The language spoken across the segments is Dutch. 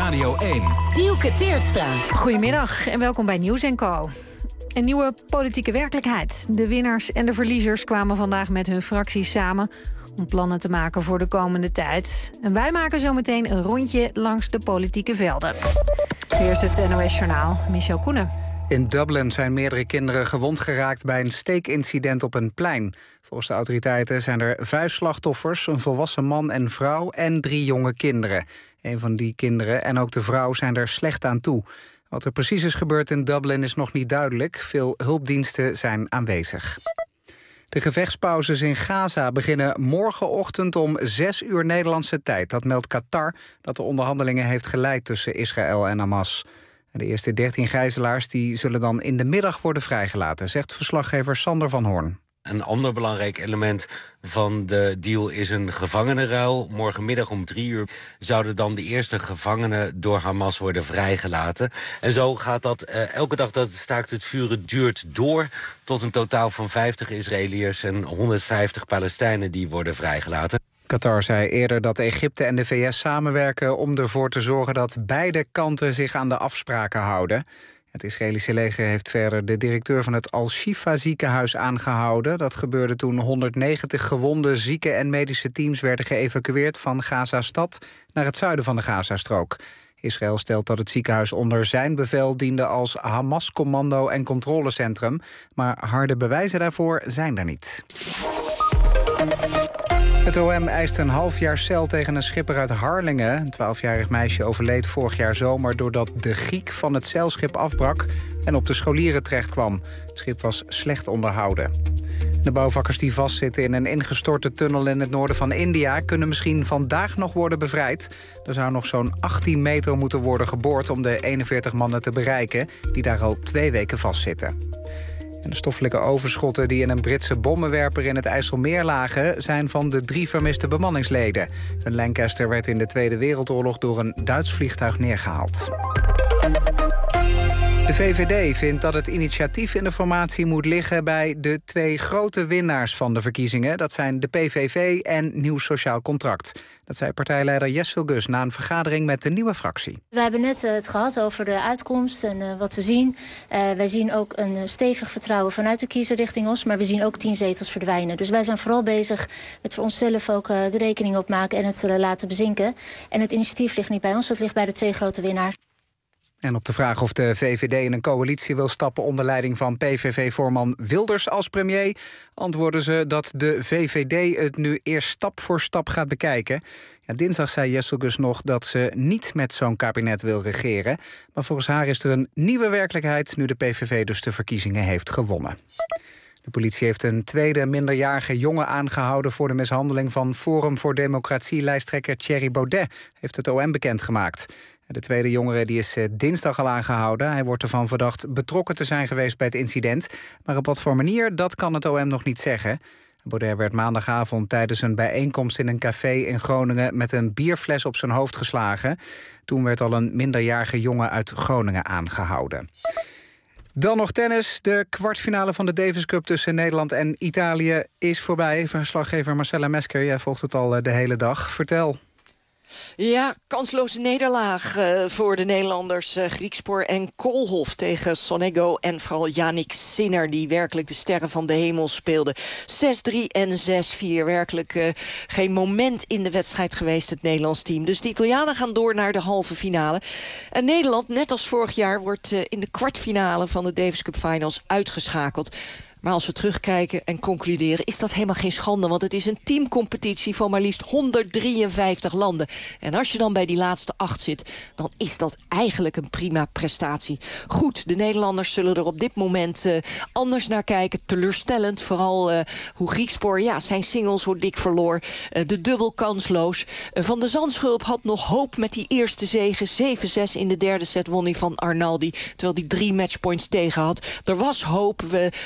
Radio 1. Dielke Teertstra. Goedemiddag en welkom bij Nieuws & Co. Een nieuwe politieke werkelijkheid. De winnaars en de verliezers kwamen vandaag met hun fracties samen om plannen te maken voor de komende tijd. En wij maken zometeen een rondje langs de politieke velden. Eerst het NOS-journaal, Michel Koenen. In Dublin zijn meerdere kinderen gewond geraakt bij een steekincident op een plein. Volgens de autoriteiten zijn er 5 slachtoffers, een volwassen man en vrouw en 3 jonge kinderen. Een van die kinderen en ook de vrouw zijn er slecht aan toe. Wat er precies is gebeurd in Dublin is nog niet duidelijk. Veel hulpdiensten zijn aanwezig. De gevechtspauzes in Gaza beginnen morgenochtend om 6 uur Nederlandse tijd. Dat meldt Qatar, dat de onderhandelingen heeft geleid tussen Israël en Hamas. De eerste 13 gijzelaars die zullen dan in de middag worden vrijgelaten, zegt verslaggever Sander van Hoorn. Een ander belangrijk element van de deal is een gevangenenruil. Morgenmiddag om 3 uur zouden dan de eerste gevangenen door Hamas worden vrijgelaten. En zo gaat dat elke dag dat het staakt het vuren duurt door tot een totaal van 50 Israëliërs en 150 Palestijnen die worden vrijgelaten. Qatar zei eerder dat Egypte en de VS samenwerken om ervoor te zorgen dat beide kanten zich aan de afspraken houden. Het Israëlische leger heeft verder de directeur van het Al-Shifa ziekenhuis aangehouden. Dat gebeurde toen 190 gewonde zieken en medische teams werden geëvacueerd van Gaza-stad naar het zuiden van de Gazastrook. Israël stelt dat het ziekenhuis onder zijn bevel diende als Hamas-commando- en controlecentrum. Maar harde bewijzen daarvoor zijn er niet. Het OM eist een half jaar cel tegen een schipper uit Harlingen. Een 12-jarig meisje overleed vorig jaar zomer doordat de giek van het zeilschip afbrak en op de scholieren terechtkwam. Het schip was slecht onderhouden. De bouwvakkers die vastzitten in een ingestorte tunnel in het noorden van India kunnen misschien vandaag nog worden bevrijd. Er zou nog zo'n 18 meter moeten worden geboord om de 41 mannen te bereiken die daar al 2 weken vastzitten. En de stoffelijke overschotten die in een Britse bommenwerper in het IJsselmeer lagen zijn van de 3 vermiste bemanningsleden. Een Lancaster werd in de Tweede Wereldoorlog door een Duits vliegtuig neergehaald. De VVD vindt dat het initiatief in de formatie moet liggen bij de 2 grote winnaars van de verkiezingen. Dat zijn de PVV en Nieuw Sociaal Contract. Dat zei partijleider Jes Gus na een vergadering met de nieuwe fractie. We hebben net het gehad over de uitkomst en wat we zien. Wij zien ook een stevig vertrouwen vanuit de kiezer richting ons, maar we zien ook 10 zetels verdwijnen. Dus wij zijn vooral bezig met voor onszelf ook de rekening opmaken en het laten bezinken. En het initiatief ligt niet bij ons, het ligt bij de 2 grote winnaars. En op de vraag of de VVD in een coalitie wil stappen onder leiding van PVV-voorman Wilders als premier, antwoorden ze dat de VVD het nu eerst stap voor stap gaat bekijken. Ja, dinsdag zei Jessel Gus nog dat ze niet met zo'n kabinet wil regeren. Maar volgens haar is er een nieuwe werkelijkheid nu de PVV dus de verkiezingen heeft gewonnen. De politie heeft een tweede minderjarige jongen aangehouden voor de mishandeling van Forum voor Democratie-lijsttrekker Thierry Baudet, heeft het OM bekendgemaakt. De tweede jongere die is dinsdag al aangehouden. Hij wordt ervan verdacht betrokken te zijn geweest bij het incident. Maar op wat voor manier, dat kan het OM nog niet zeggen. Baudet werd maandagavond tijdens een bijeenkomst in een café in Groningen met een bierfles op zijn hoofd geslagen. Toen werd al een minderjarige jongen uit Groningen aangehouden. Dan nog tennis. De kwartfinale van de Davis Cup tussen Nederland en Italië is voorbij. Verslaggever Marcella Mesker, jij volgt het al de hele dag. Vertel. Ja, kansloze nederlaag voor de Nederlanders Griekspoor en Koolhof tegen Sonego en vooral Jannik Sinner, die werkelijk de sterren van de hemel speelde. 6-3 en 6-4. Werkelijk geen moment in de wedstrijd geweest, het Nederlands team. Dus de Italianen gaan door naar de halve finale. En Nederland, net als vorig jaar, wordt in de kwartfinale van de Davis Cup Finals uitgeschakeld. Maar als we terugkijken en concluderen, is dat helemaal geen schande. Want het is een teamcompetitie van maar liefst 153 landen. En als je dan bij die laatste 8 zit, dan is dat eigenlijk een prima prestatie. Goed, de Nederlanders zullen er op dit moment anders naar kijken. Teleurstellend, vooral hoe Griekspoor zijn singles zo dik verloor. De dubbel kansloos. Van de Zandschulp had nog hoop met die eerste zege. 7-6 in de derde set won hij van Arnaldi. Terwijl hij 3 matchpoints tegen had. Er was hoop. We hoopten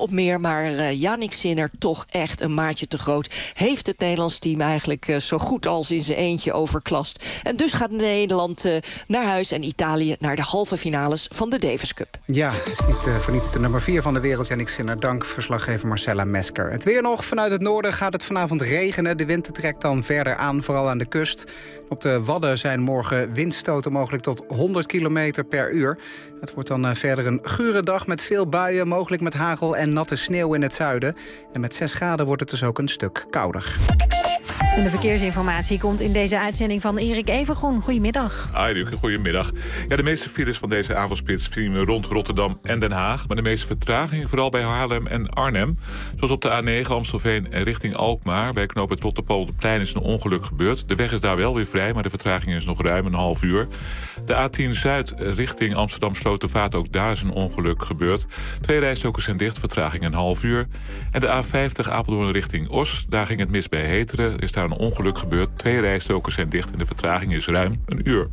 op meer, maar Jannik Sinner toch echt een maatje te groot. Heeft het Nederlands team eigenlijk zo goed als in zijn eentje overklast. En dus gaat Nederland naar huis en Italië naar de halve finales van de Davis Cup. Ja, het is niet voor niets de nummer 4 van de wereld, Jannik Sinner. Dank, verslaggever Marcella Mesker. Het weer nog. Vanuit het noorden gaat het vanavond regenen. De wind trekt dan verder aan, vooral aan de kust. Op de Wadden zijn morgen windstoten mogelijk tot 100 km per uur. Het wordt dan verder een gure dag met veel buien, mogelijk met hagel en natte sneeuw in het zuiden. En met 6 graden wordt het dus ook een stuk kouder. En de verkeersinformatie komt in deze uitzending van Erik Evengroen. Goedemiddag. Luc, goedemiddag. Ja, de meeste files van deze avondspits zien we rond Rotterdam en Den Haag. Maar de meeste vertragingen vooral bij Haarlem en Arnhem. Zoals op de A9 Amstelveen richting Alkmaar. Bij knooppunt Rotterpolderplein is een ongeluk gebeurd. De weg is daar wel weer vrij, maar de vertraging is nog ruim een half uur. De A10 Zuid richting Amsterdam-Slotervaart, ook daar is een ongeluk gebeurd. 2 rijstroken zijn dicht, vertraging een half uur. En de A50 Apeldoorn richting Os, daar ging het mis bij Heteren. Er is daar een ongeluk gebeurd. 2 rijstroken zijn dicht en de vertraging is ruim een uur.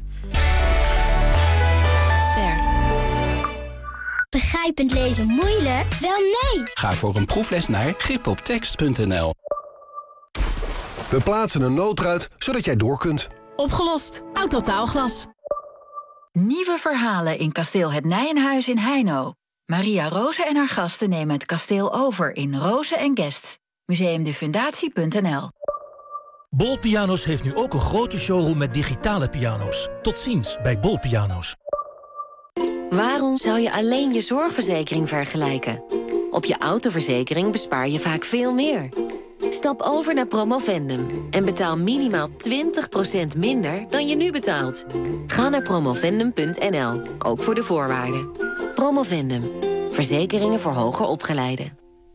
Ster. Begrijpend lezen moeilijk? Wel nee! Ga voor een proefles naar gripoptekst.nl. We plaatsen een noodruit, zodat jij door kunt. Opgelost. Autotaalglas. Nieuwe verhalen in kasteel Het Nijenhuis in Heino. Maria Roze en haar gasten nemen het kasteel over in Roze en Guests. Museumdefundatie.nl. Bol Pianos heeft nu ook een grote showroom met digitale piano's. Tot ziens bij Bol Pianos. Waarom zou je alleen je zorgverzekering vergelijken? Op je autoverzekering bespaar je vaak veel meer. Stap over naar Promovendum en betaal minimaal 20% minder dan je nu betaalt. Ga naar promovendum.nl, ook voor de voorwaarden. Promovendum, verzekeringen voor hoger opgeleiden.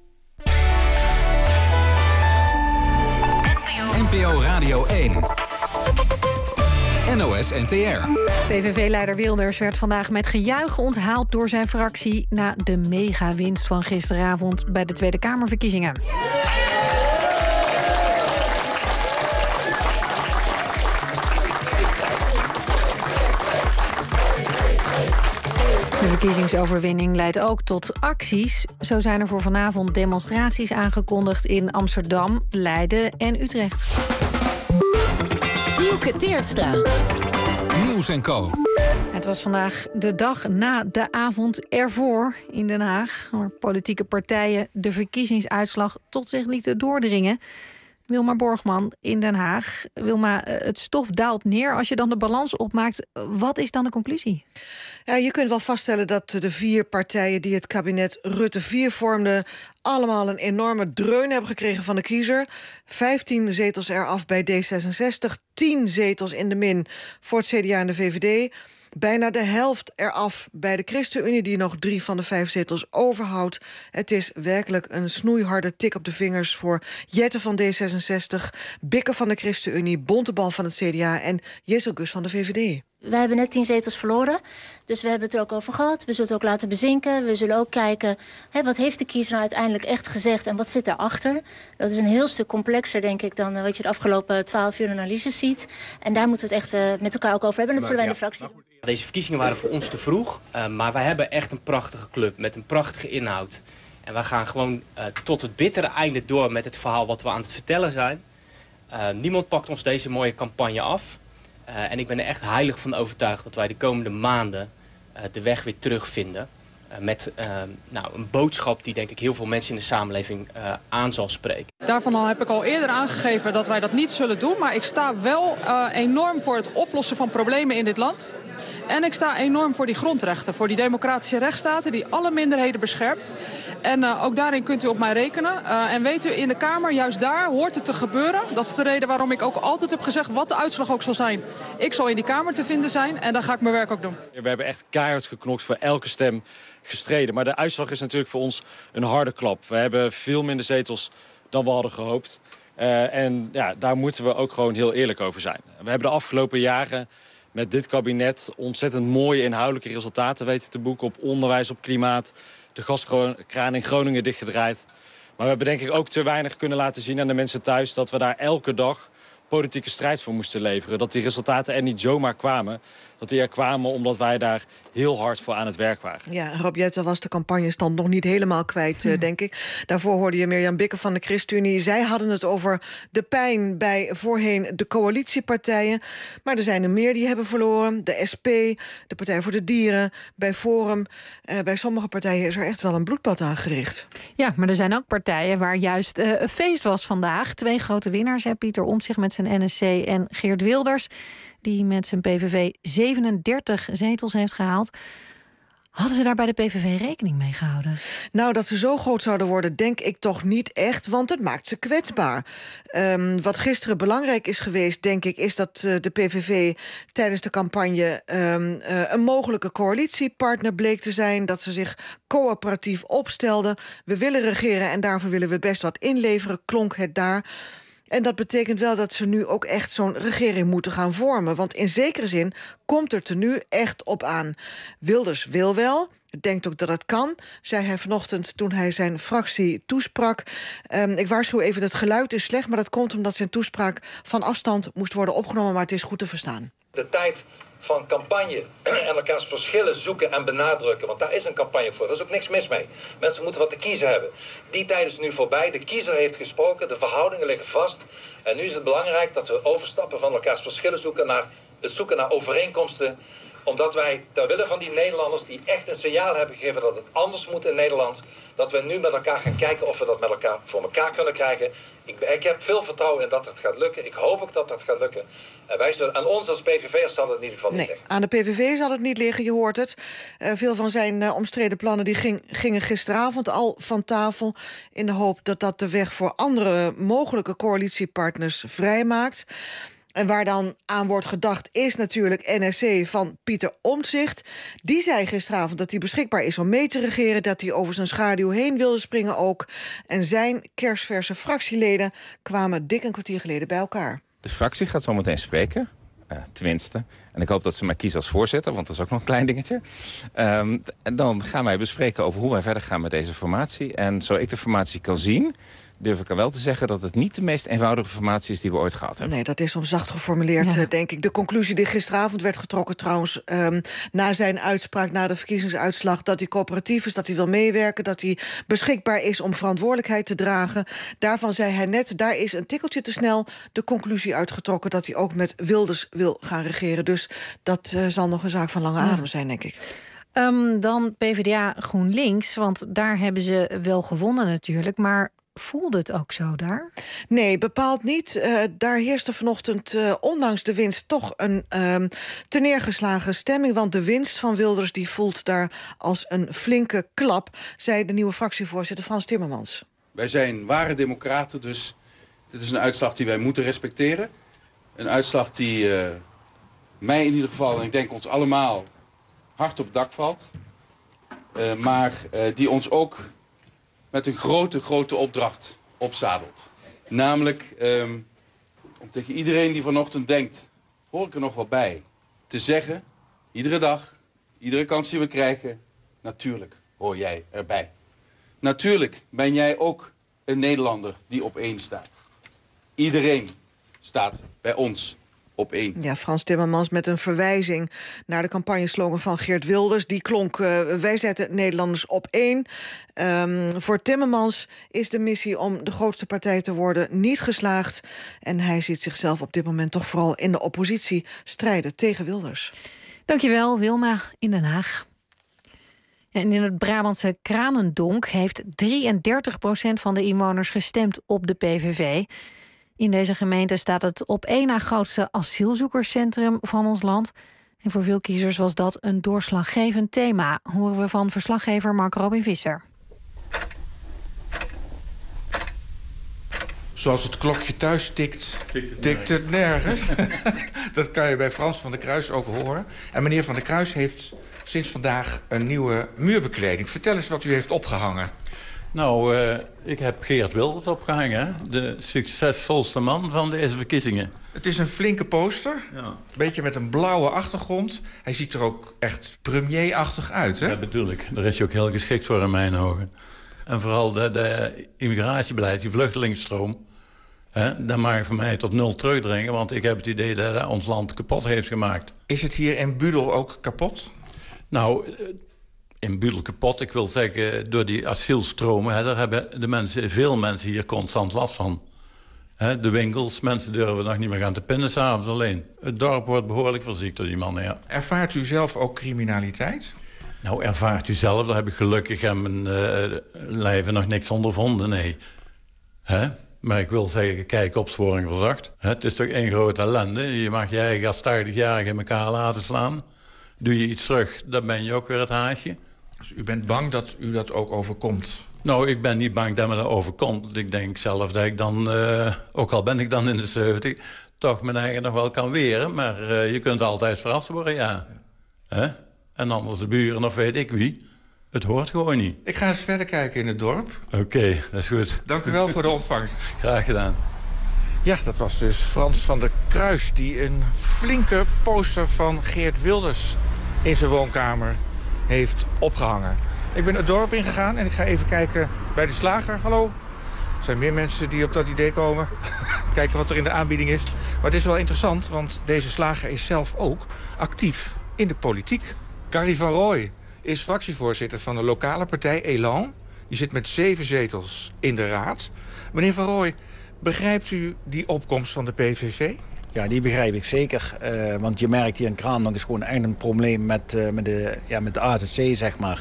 NPO Radio 1. NOS NTR. PVV-leider Wilders werd vandaag met gejuich onthaald door zijn fractie na de mega-winst van gisteravond bij de Tweede Kamerverkiezingen. De verkiezingsoverwinning leidt ook tot acties. Zo zijn er voor vanavond demonstraties aangekondigd in Amsterdam, Leiden en Utrecht. Dielke Teertstra. Nieuws en Co. Het was vandaag de dag na de avond ervoor in Den Haag, waar politieke partijen de verkiezingsuitslag tot zich lieten doordringen. Wilma Borgman in Den Haag. Wilma, het stof daalt neer. Als je dan de balans opmaakt, wat is dan de conclusie? Ja, je kunt wel vaststellen dat de 4 partijen die het kabinet Rutte 4 vormden allemaal een enorme dreun hebben gekregen van de kiezer. 15 zetels eraf bij D66, 10 zetels in de min voor het CDA en de VVD. Bijna de helft eraf bij de ChristenUnie, die nog 3 van de 5 zetels overhoudt. Het is werkelijk een snoeiharde tik op de vingers voor Jette van D66... Bikke van de ChristenUnie, Bontebal van het CDA en Jesselgus van de VVD. Wij hebben net 10 zetels verloren, dus we hebben het er ook over gehad. We zullen het ook laten bezinken. We zullen ook kijken, wat heeft de kiezer nou uiteindelijk echt gezegd en wat zit daarachter. Dat is een heel stuk complexer, denk ik, dan wat je de afgelopen 12 uur analyses ziet. En daar moeten we het echt met elkaar ook over hebben. En dat zullen wij in de fractie doen. Deze verkiezingen waren voor ons te vroeg, maar wij hebben echt een prachtige club met een prachtige inhoud. En wij gaan gewoon tot het bittere einde door met het verhaal wat we aan het vertellen zijn. Niemand pakt ons deze mooie campagne af. En ik ben er echt heilig van overtuigd dat wij de komende maanden de weg weer terugvinden. Met een boodschap die denk ik heel veel mensen in de samenleving aan zal spreken. Daarvan heb ik al eerder aangegeven dat wij dat niet zullen doen. Maar ik sta wel enorm voor het oplossen van problemen in dit land. En ik sta enorm voor die grondrechten, voor die democratische rechtsstaten die alle minderheden beschermt. En ook daarin kunt u op mij rekenen. En weet u, in de Kamer, juist daar hoort het te gebeuren. Dat is de reden waarom ik ook altijd heb gezegd, wat de uitslag ook zal zijn. Ik zal in die Kamer te vinden zijn en dan ga ik mijn werk ook doen. We hebben echt keihard geknokt, voor elke stem gestreden. Maar de uitslag is natuurlijk voor ons een harde klap. We hebben veel minder zetels dan we hadden gehoopt. En ja, daar moeten we ook gewoon heel eerlijk over zijn. We hebben de afgelopen jaren met dit kabinet ontzettend mooie inhoudelijke resultaten weten te boeken op onderwijs, op klimaat. De gaskraan in Groningen dichtgedraaid. Maar we hebben denk ik ook te weinig kunnen laten zien aan de mensen thuis dat we daar elke dag politieke strijd voor moesten leveren. Dat die resultaten er niet zomaar kwamen. dat die er kwamen omdat wij daar heel hard voor aan het werk waren. Ja, Rob Jetten was de campagnestand nog niet helemaal kwijt, denk ik. Daarvoor hoorde je Mirjam Bikker van de ChristenUnie. Zij hadden het over de pijn bij voorheen de coalitiepartijen. Maar er zijn er meer die hebben verloren. De SP, de Partij voor de Dieren, bij Forum. Bij sommige partijen is er echt wel een bloedbad aangericht. Ja, maar er zijn ook partijen waar juist een feest was vandaag. 2 grote winnaars, Pieter Omtzigt met zijn NSC en Geert Wilders, die met zijn PVV 37 zetels heeft gehaald. Hadden ze daar bij de PVV rekening mee gehouden? Nou, dat ze zo groot zouden worden, denk ik toch niet echt, want het maakt ze kwetsbaar. Wat gisteren belangrijk is geweest, denk ik, is dat de PVV tijdens de campagne een mogelijke coalitiepartner bleek te zijn, dat ze zich coöperatief opstelden. We willen regeren en daarvoor willen we best wat inleveren, klonk het daar. En dat betekent wel dat ze nu ook echt zo'n regering moeten gaan vormen. Want in zekere zin komt het er nu echt op aan. Wilders wil wel, denkt ook dat het kan, zei hij vanochtend toen hij zijn fractie toesprak. Ik waarschuw even, het geluid is slecht, maar dat komt omdat zijn toespraak van afstand moest worden opgenomen, maar het is goed te verstaan. De tijd van campagne en elkaars verschillen zoeken en benadrukken, want daar is een campagne voor. Daar is ook niks mis mee. Mensen moeten wat te kiezen hebben. Die tijd is nu voorbij. De kiezer heeft gesproken. De verhoudingen liggen vast. En nu is het belangrijk dat we overstappen van elkaars verschillen zoeken naar het zoeken naar overeenkomsten. Omdat wij, ter wille van die Nederlanders die echt een signaal hebben gegeven dat het anders moet in Nederland, dat we nu met elkaar gaan kijken of we dat met elkaar voor elkaar kunnen krijgen. Ik heb veel vertrouwen in dat het gaat lukken. Ik hoop ook dat dat gaat lukken. En wij zullen, aan ons als PVV'ers zal het in ieder geval niet liggen. Aan de PVV zal het niet liggen, je hoort het. Veel van zijn omstreden plannen die gingen gisteravond al van tafel, in de hoop dat dat de weg voor andere mogelijke coalitiepartners vrijmaakt. En waar dan aan wordt gedacht is natuurlijk NSC van Pieter Omtzigt. Die zei gisteravond dat hij beschikbaar is om mee te regeren, dat hij over zijn schaduw heen wilde springen ook. En zijn kersverse fractieleden kwamen dik een kwartier geleden bij elkaar. De fractie gaat zo meteen spreken, tenminste. En ik hoop dat ze mij kiezen als voorzitter, want dat is ook nog een klein dingetje. En dan gaan wij bespreken over hoe wij verder gaan met deze formatie. En zo ik de formatie kan zien, durf ik er wel te zeggen dat het niet de meest eenvoudige formatie is die we ooit gehad hebben. Nee, dat is om zacht geformuleerd, denk ik. De conclusie die gisteravond werd getrokken trouwens, na zijn uitspraak, na de verkiezingsuitslag, dat hij coöperatief is, dat hij wil meewerken, dat hij beschikbaar is om verantwoordelijkheid te dragen. Daarvan zei hij net, daar is een tikkeltje te snel de conclusie uitgetrokken dat hij ook met Wilders wil gaan regeren. Dus dat zal nog een zaak van lange adem zijn, denk ik. Dan PvdA GroenLinks, want daar hebben ze wel gewonnen natuurlijk, maar voelde het ook zo daar? Nee, bepaald niet. Daar heerste vanochtend, ondanks de winst, toch een terneergeslagen stemming. Want de winst van Wilders die voelt daar als een flinke klap, zei de nieuwe fractievoorzitter Frans Timmermans. Wij zijn ware democraten, dus dit is een uitslag die wij moeten respecteren. Een uitslag die mij in ieder geval, en ik denk ons allemaal, hard op het dak valt. Maar die ons ook met een grote opdracht opzadelt. Namelijk om tegen iedereen die vanochtend denkt, hoor ik er nog wel bij, te zeggen, iedere dag, iedere kans die we krijgen, natuurlijk hoor jij erbij. Natuurlijk ben jij ook een Nederlander die op één staat. Iedereen staat bij ons op één. Ja, Frans Timmermans met een verwijzing naar de campagneslogan van Geert Wilders. Die klonk, wij zetten Nederlanders op één. Voor Timmermans is de missie om de grootste partij te worden niet geslaagd. En hij ziet zichzelf op dit moment toch vooral in de oppositie strijden tegen Wilders. Dankjewel, Wilma in Den Haag. En in het Brabantse Kranendonk heeft 33% van de inwoners gestemd op de PVV. In deze gemeente staat het op één na grootste asielzoekerscentrum van ons land. En voor veel kiezers was dat een doorslaggevend thema, horen we van verslaggever Mark Robin Visser. Zoals het klokje thuis tikt, tikt het nergens. Dat kan je bij Frans van der Kruis ook horen. En meneer van der Kruis heeft sinds vandaag een nieuwe muurbekleding. Vertel eens wat u heeft opgehangen. Nou, ik heb Geert Wilders opgehangen. De succesvolste man van deze verkiezingen. Het is een flinke poster. Ja. Een beetje met een blauwe achtergrond. Hij ziet er ook echt premierachtig uit, hè? Ja, bedoel ik. Daar is hij ook heel geschikt voor in mijn ogen. En vooral de immigratiebeleid, die vluchtelingenstroom, Dan mag je van mij tot 0 terugdringen, want ik heb het idee dat hij ons land kapot heeft gemaakt. Is het hier in Budel ook kapot? Nou, in Budel kapot. Ik wil zeggen, door die asielstromen, daar hebben veel mensen hier constant last van. De winkels, mensen durven nog niet meer gaan te pinnen s'avonds alleen. Het dorp wordt behoorlijk verziekt door die mannen, ja. Ervaart u zelf ook criminaliteit? Nou, ervaart u zelf, daar heb ik gelukkig aan mijn lijve nog niks ondervonden, nee. Maar ik wil zeggen, kijk, opsporing verzacht. Het is toch één grote ellende. Je mag je eigen als 80-jarige in elkaar laten slaan. Doe je iets terug, dan ben je ook weer het haasje. Dus u bent bang dat u dat ook overkomt? Nou, ik ben niet bang dat me dat overkomt. Want ik denk zelf dat ik dan, ook al ben ik dan in de 70... toch mijn eigen nog wel kan weren. Maar je kunt altijd verrast worden, ja. En anders de buren of weet ik wie. Het hoort gewoon niet. Ik ga eens verder kijken in het dorp. Oké, dat is goed. Dank u wel voor de ontvangst. Graag gedaan. Ja, dat was dus Frans van der Kruis... die een flinke poster van Geert Wilders in zijn woonkamer heeft opgehangen. Ik ben het dorp ingegaan en ik ga even kijken bij de slager. Hallo. Er zijn meer mensen die op dat idee komen. Kijken wat er in de aanbieding is. Maar het is wel interessant, want deze slager is zelf ook actief in de politiek. Carrie van Rooij is fractievoorzitter van de lokale partij Elan. Die zit met 7 zetels in de raad. Meneer van Rooij, begrijpt u die opkomst van de PVV? Ja, die begrijp ik zeker. Want je merkt hier in Kraan is gewoon echt een probleem met de AZC, zeg maar.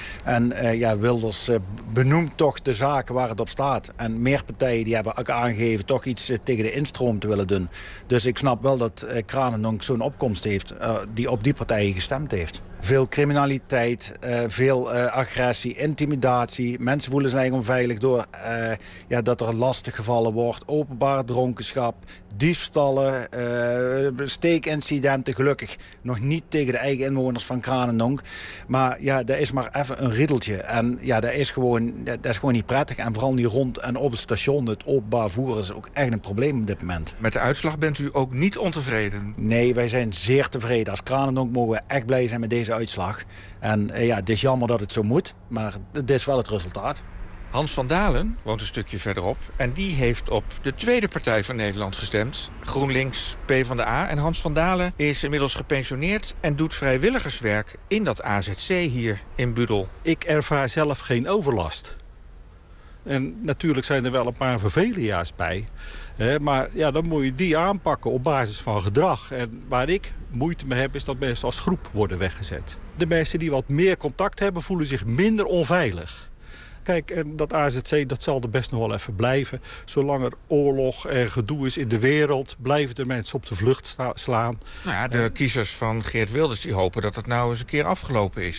En Wilders benoemt toch de zaken waar het op staat. En meer partijen die hebben ook aangegeven toch iets tegen de instroom te willen doen. Dus ik snap wel dat Kranendonk zo'n opkomst heeft die op die partijen gestemd heeft. Veel criminaliteit, veel agressie, intimidatie. Mensen voelen zich onveilig door dat er lastig gevallen wordt. Openbare dronkenschap, diefstallen, steekincidenten. Gelukkig nog niet tegen de eigen inwoners van Kranendonk. Maar ja, dat is maar even een riddeltje. En ja, dat is gewoon niet prettig. En vooral niet rond en op het station. Het openbaar vervoer is ook echt een probleem op dit moment. Met de uitslag bent u ook niet ontevreden? Nee, wij zijn zeer tevreden. Als Kranendonk mogen we echt blij zijn met deze uitslag. En het is jammer dat het zo moet, maar het is wel het resultaat. Hans van Dalen woont een stukje verderop en die heeft op de tweede partij van Nederland gestemd. GroenLinks, PvdA. En Hans van Dalen is inmiddels gepensioneerd en doet vrijwilligerswerk in dat AZC hier in Budel. Ik ervaar zelf geen overlast. En natuurlijk zijn er wel een paar vervelia's bij. Maar ja, dan moet je die aanpakken op basis van gedrag. En waar ik moeite mee heb, is dat mensen als groep worden weggezet. De mensen die wat meer contact hebben, voelen zich minder onveilig. Kijk, en dat AZC, dat zal er best nog wel even blijven. Zolang er oorlog en gedoe is in de wereld, blijven er mensen op de vlucht slaan. Nou ja, de kiezers van Geert Wilders die hopen dat het nou eens een keer afgelopen is.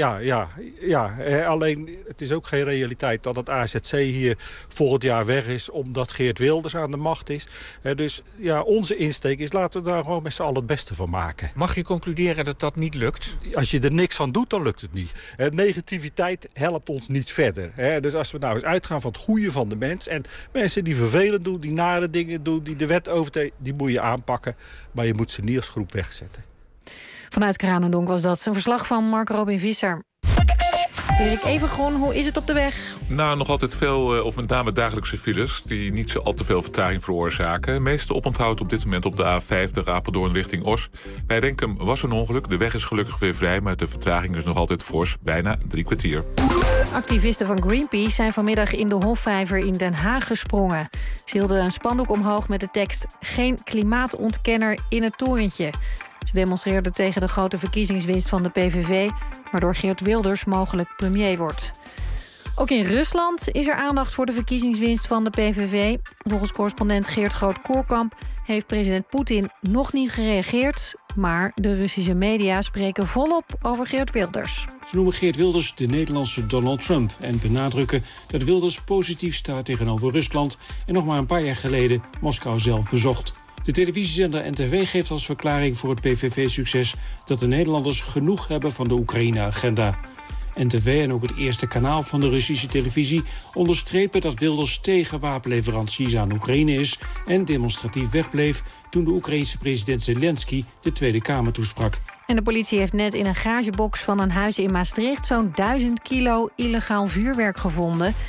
Ja. Alleen, het is ook geen realiteit dat het AZC hier volgend jaar weg is, omdat Geert Wilders aan de macht is. Dus ja, onze insteek is, laten we daar gewoon met z'n allen het beste van maken. Mag je concluderen dat dat niet lukt? Als je er niks aan doet, dan lukt het niet. Negativiteit helpt ons niet verder. Dus als we nou eens uitgaan van het goede van de mens, en mensen die vervelend doen, die nare dingen doen, die de wet overtreden, die moet je aanpakken. Maar je moet ze niet als groep wegzetten. Vanuit Kranendonk was dat een verslag van Mark Robin Visser. Erik Evengroen, hoe is het op de weg? Nou, nog altijd veel, of met name dagelijkse files, die niet zo al te veel vertraging veroorzaken. Het meeste oponthoud op dit moment op de A50 Apeldoorn richting Os. Bij Renkum was een ongeluk. De weg is gelukkig weer vrij, maar de vertraging is nog altijd fors. Bijna 3 kwartier. Activisten van Greenpeace zijn vanmiddag in de Hofvijver in Den Haag gesprongen. Ze hielden een spandoek omhoog met de tekst: geen klimaatontkenner in het torentje. Ze demonstreerden tegen de grote verkiezingswinst van de PVV, waardoor Geert Wilders mogelijk premier wordt. Ook in Rusland is er aandacht voor de verkiezingswinst van de PVV. Volgens correspondent Geert Groot-Koerkamp heeft president Poetin nog niet gereageerd, maar de Russische media spreken volop over Geert Wilders. Ze noemen Geert Wilders de Nederlandse Donald Trump en benadrukken dat Wilders positief staat tegenover Rusland en nog maar een paar jaar geleden Moskou zelf bezocht. De televisiezender NTV geeft als verklaring voor het PVV-succes dat de Nederlanders genoeg hebben van de Oekraïne-agenda. NTV en ook het eerste kanaal van de Russische televisie onderstrepen dat Wilders tegen wapenleveranties aan Oekraïne is en demonstratief wegbleef toen de Oekraïense president Zelensky de Tweede Kamer toesprak. En de politie heeft net in een garagebox van een huis in Maastricht zo'n 1000 kilo illegaal vuurwerk gevonden. Het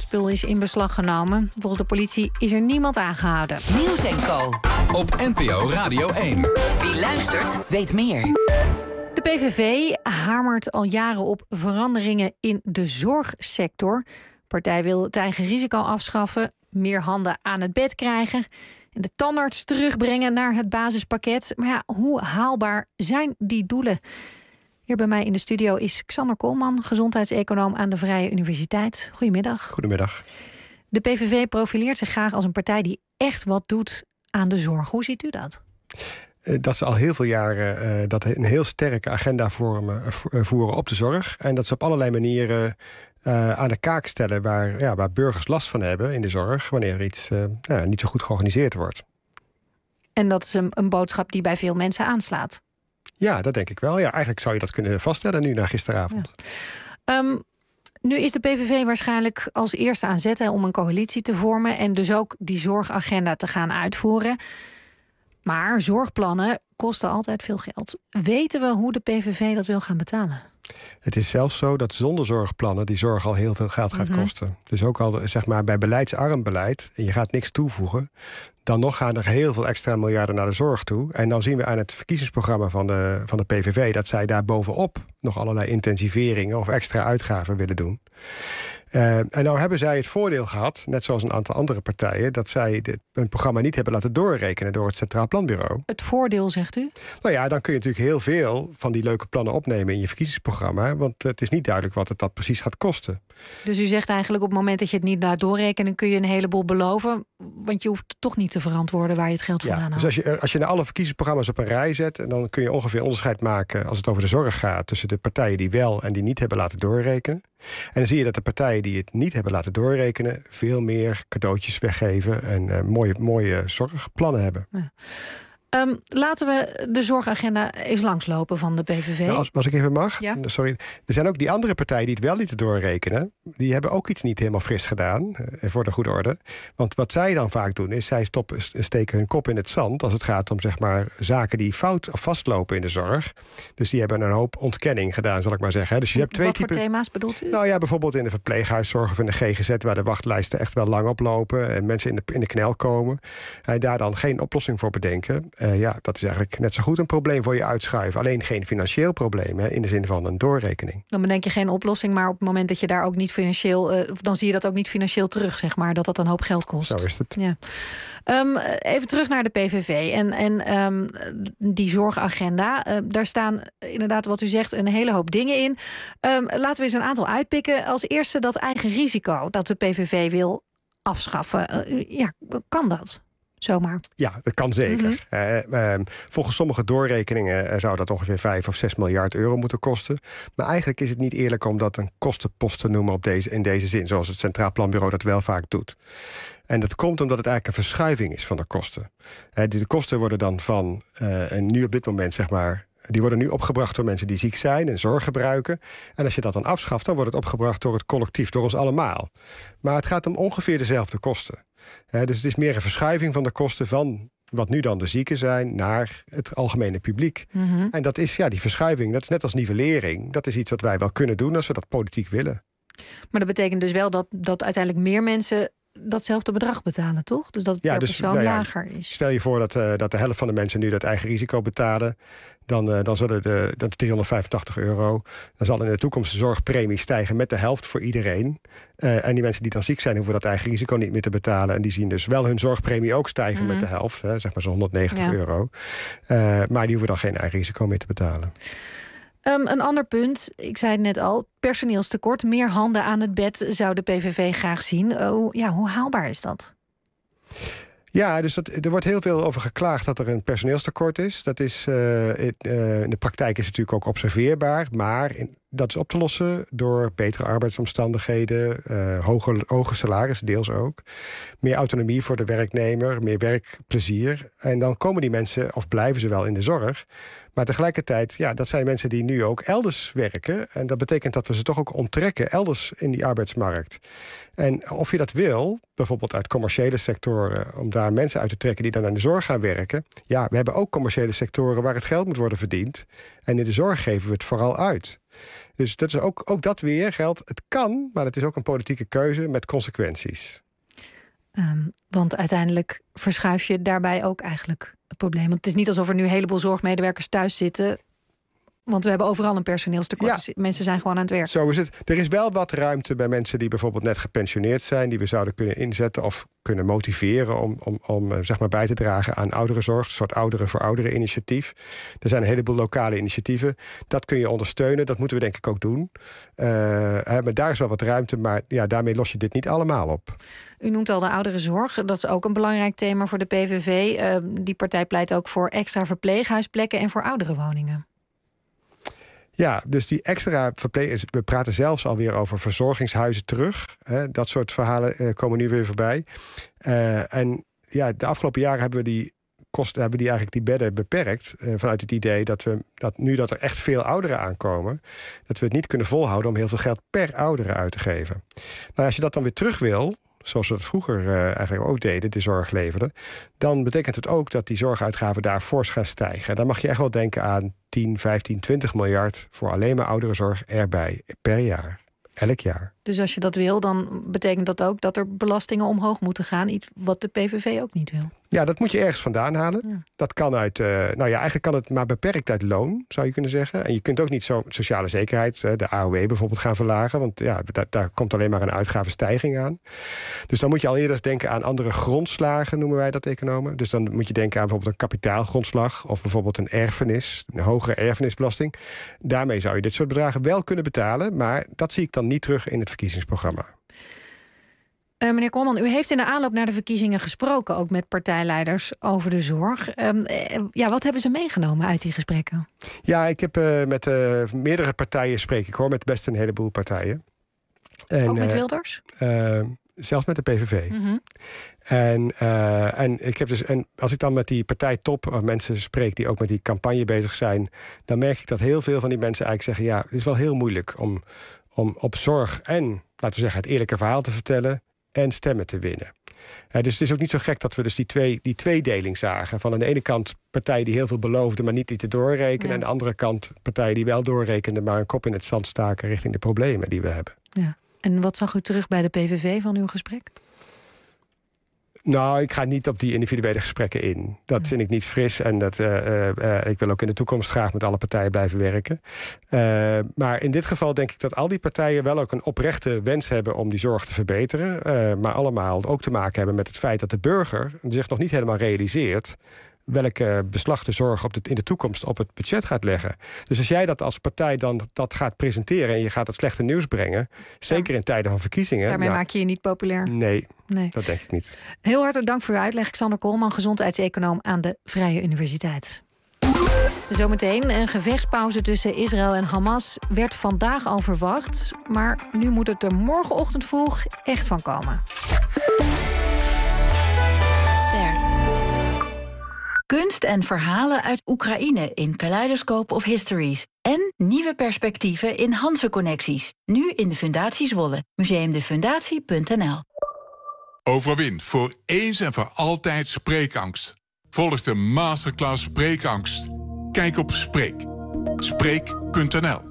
spul is in beslag genomen. Volgens de politie is er niemand aangehouden. Nieuws & Co. Op NPO Radio 1. Wie luistert, weet meer. De PVV hamert al jaren op veranderingen in de zorgsector. De partij wil het eigen risico afschaffen, meer handen aan het bed krijgen en de tandarts terugbrengen naar het basispakket. Maar ja, hoe haalbaar zijn die doelen? Hier bij mij in de studio is Xander Koolman, gezondheidseconoom aan de Vrije Universiteit. Goedemiddag. Goedemiddag. De PVV profileert zich graag als een partij die echt wat doet aan de zorg. Hoe ziet u dat? Dat ze al heel veel jaren dat een heel sterke agenda voeren op de zorg. En dat ze op allerlei manieren aan de kaak stellen waar burgers last van hebben in de zorg, wanneer iets niet zo goed georganiseerd wordt. En dat is een boodschap die bij veel mensen aanslaat. Ja, dat denk ik wel. Ja, eigenlijk zou je dat kunnen vaststellen nu na gisteravond. Ja. Nu is de PVV waarschijnlijk als eerste aan zet om een coalitie te vormen en dus ook die zorgagenda te gaan uitvoeren. Maar zorgplannen kosten altijd veel geld. Weten we hoe de PVV dat wil gaan betalen? Het is zelfs zo dat zonder zorgplannen die zorg al heel veel geld gaat kosten. Dus ook al zeg maar bij beleidsarm beleid en je gaat niks toevoegen, dan nog gaan er heel veel extra miljarden naar de zorg toe. En dan zien we aan het verkiezingsprogramma van de PVV dat zij daar bovenop nog allerlei intensiveringen of extra uitgaven willen doen. En nou hebben zij het voordeel gehad, net zoals een aantal andere partijen, dat zij hun programma niet hebben laten doorrekenen door het Centraal Planbureau. Het voordeel, zegt u? Nou ja, dan kun je natuurlijk heel veel van die leuke plannen opnemen in je verkiezingsprogramma, want het is niet duidelijk wat het dat precies gaat kosten. Dus u zegt eigenlijk op het moment dat je het niet laat doorrekenen, kun je een heleboel beloven, want je hoeft toch niet te verantwoorden waar je het geld vandaan haalt. Dus als je alle verkiezingsprogramma's op een rij zet, en dan kun je ongeveer onderscheid maken als het over de zorg gaat tussen de partijen die wel en die niet hebben laten doorrekenen. En dan zie je dat de partijen die het niet hebben laten doorrekenen veel meer cadeautjes weggeven en mooie zorgplannen hebben. Ja. Laten we de zorgagenda eens langslopen van de PVV. Nou, als ik even mag. Ja? Sorry. Er zijn ook die andere partijen die het wel lieten doorrekenen. Die hebben ook iets niet helemaal fris gedaan. Voor de goede orde. Want wat zij dan vaak doen is, zij steken hun kop in het zand als het gaat om zeg maar zaken die fout of vastlopen in de zorg. Dus die hebben een hoop ontkenning gedaan, zal ik maar zeggen. Dus je hebt Wat voor thema's bedoelt u? Nou ja, bijvoorbeeld in de verpleeghuiszorg of in de GGZ, waar de wachtlijsten echt wel lang oplopen en mensen in de knel komen. En daar dan geen oplossing voor bedenken. Dat is eigenlijk net zo goed een probleem voor je uitschuiven. Alleen geen financieel probleem, in de zin van een doorrekening. Dan bedenk je geen oplossing, maar op het moment dat je daar ook niet financieel, dan zie je dat ook niet financieel terug, zeg maar, dat een hoop geld kost. Zo is het. Ja. Even terug naar de PVV en die zorgagenda. Daar staan inderdaad, wat u zegt, een hele hoop dingen in. Laten we eens een aantal uitpikken. Als eerste dat eigen risico dat de PVV wil afschaffen. Kan dat? Zomaar. Ja, dat kan zeker. Volgens sommige doorrekeningen zou dat ongeveer 5 of 6 miljard euro moeten kosten. Maar eigenlijk is het niet eerlijk om dat een kostenpost te noemen in deze zin, zoals het Centraal Planbureau dat wel vaak doet. En dat komt omdat het eigenlijk een verschuiving is van de kosten. De kosten worden dan van, en nu op dit moment zeg maar, die worden nu opgebracht door mensen die ziek zijn en zorg gebruiken. En als je dat dan afschaft, dan wordt het opgebracht door het collectief, door ons allemaal. Maar het gaat om ongeveer dezelfde kosten. Dus het is meer een verschuiving van de kosten van wat nu dan de zieken zijn naar het algemene publiek. Mm-hmm. En dat is die verschuiving, dat is net als nivellering. Dat is iets wat wij wel kunnen doen als we dat politiek willen. Maar dat betekent dus wel dat uiteindelijk meer mensen datzelfde bedrag betalen, toch? Dus dat het per persoon lager is. Stel je voor dat de helft van de mensen nu dat eigen risico betalen. Dan zullen de 385 euro. Dan zal in de toekomst de zorgpremie stijgen met de helft voor iedereen. En die mensen die dan ziek zijn, hoeven dat eigen risico niet meer te betalen. En die zien dus wel hun zorgpremie ook stijgen met de helft. Zeg maar zo'n 190 euro. Maar die hoeven dan geen eigen risico meer te betalen. Een ander punt, ik zei het net al, personeelstekort. Meer handen aan het bed zou de PVV graag zien. Hoe haalbaar is dat? Ja, dus er wordt heel veel over geklaagd dat er een personeelstekort is. Dat is in de praktijk is het natuurlijk ook observeerbaar. Maar dat is op te lossen door betere arbeidsomstandigheden, hoger salaris, deels ook. Meer autonomie voor de werknemer, meer werkplezier. En dan komen die mensen, of blijven ze wel in de zorg. Maar tegelijkertijd, dat zijn mensen die nu ook elders werken. En dat betekent dat we ze toch ook onttrekken elders in die arbeidsmarkt. En of je dat wil, bijvoorbeeld uit commerciële sectoren, om daar mensen uit te trekken die dan aan de zorg gaan werken. Ja, we hebben ook commerciële sectoren waar het geld moet worden verdiend. En in de zorg geven we het vooral uit. Dus dat is ook dat weer geldt. Het kan, maar het is ook een politieke keuze met consequenties. Want uiteindelijk verschuif je daarbij ook eigenlijk het probleem. Want het is niet alsof er nu een heleboel zorgmedewerkers thuis zitten. Want we hebben overal een personeelstekort. Dus mensen zijn gewoon aan het werk. Zo is het. Er is wel wat ruimte bij mensen die bijvoorbeeld net gepensioneerd zijn, die we zouden kunnen inzetten of kunnen motiveren om zeg maar bij te dragen aan ouderenzorg. Een soort ouderen voor ouderen initiatief. Er zijn een heleboel lokale initiatieven. Dat kun je ondersteunen. Dat moeten we denk ik ook doen. Maar daar is wel wat ruimte. Maar daarmee los je dit niet allemaal op. U noemt al de ouderenzorg. Dat is ook een belangrijk thema voor de PVV. Die partij pleit ook voor extra verpleeghuisplekken en voor ouderenwoningen. Ja, dus die extra we praten zelfs alweer over verzorgingshuizen terug. Dat soort verhalen komen nu weer voorbij. En de afgelopen jaren hebben we eigenlijk die bedden beperkt. Vanuit het idee dat nu dat er echt veel ouderen aankomen, dat we het niet kunnen volhouden om heel veel geld per oudere uit te geven. Nou, als je dat dan weer terug wil, zoals we het vroeger eigenlijk ook deden, de zorg leverden, dan betekent het ook dat die zorguitgaven daar fors gaan stijgen. En dan mag je echt wel denken aan 10, 15, 20 miljard voor alleen maar ouderenzorg erbij per jaar. Elk jaar. Dus als je dat wil, dan betekent dat ook dat er belastingen omhoog moeten gaan. Iets wat de PVV ook niet wil. Ja, dat moet je ergens vandaan halen. Ja. Dat kan uit, eigenlijk kan het maar beperkt uit loon, zou je kunnen zeggen. En je kunt ook niet zo sociale zekerheid, de AOW bijvoorbeeld, gaan verlagen. Want daar komt alleen maar een uitgavenstijging aan. Dus dan moet je al eerder denken aan andere grondslagen, noemen wij dat economen. Dus dan moet je denken aan bijvoorbeeld een kapitaalgrondslag of bijvoorbeeld een erfenis, een hogere erfenisbelasting. Daarmee zou je dit soort bedragen wel kunnen betalen, maar dat zie ik dan niet terug in het verkiezingsprogramma. Meneer Koolman, u heeft in de aanloop naar de verkiezingen gesproken, ook met partijleiders, over de zorg. Wat hebben ze meegenomen uit die gesprekken? Ja, ik heb met meerdere partijen spreek ik, met best een heleboel partijen. En, ook met Wilders? Zelfs met de PVV. Mm-hmm. En ik heb als ik dan met die partijtop mensen spreek die ook met die campagne bezig zijn, dan merk ik dat heel veel van die mensen eigenlijk zeggen, het is wel heel moeilijk om op zorg en, laten we zeggen, het eerlijke verhaal te vertellen en stemmen te winnen. Dus het is ook niet zo gek dat we dus die tweedeling zagen. Van aan de ene kant partijen die heel veel beloofden, maar niet lieten doorrekenen. Ja. En aan de andere kant partijen die wel doorrekenden, maar een kop in het zand staken richting de problemen die we hebben. Ja. En wat zag u terug bij de PVV van uw gesprek? Nou, ik ga niet op die individuele gesprekken in. Dat vind ik niet fris. En ik wil ook in de toekomst graag met alle partijen blijven werken. Maar in dit geval denk ik dat al die partijen wel ook een oprechte wens hebben om die zorg te verbeteren. Maar allemaal ook te maken hebben met het feit dat de burger zich nog niet helemaal realiseert welke beslag de zorg in de toekomst op het budget gaat leggen. Dus als jij dat als partij dan dat gaat presenteren en je gaat het slechte nieuws brengen, zeker in tijden van verkiezingen. Daarmee maak je je niet populair. Nee, dat denk ik niet. Heel hartelijk dank voor uw uitleg. Xander Koolman, gezondheidseconoom aan de Vrije Universiteit. Zometeen een gevechtspauze tussen Israël en Hamas werd vandaag al verwacht, maar nu moet het er morgenochtend vroeg echt van komen. Kunst en verhalen uit Oekraïne in Kaleidoscope of Histories. En nieuwe perspectieven in Hanse-connecties. Nu in de Fundatie Zwolle. Museumdefundatie.nl. Overwin voor eens en voor altijd spreekangst. Volg de masterclass Spreekangst. Kijk op Spreek. Spreek.nl.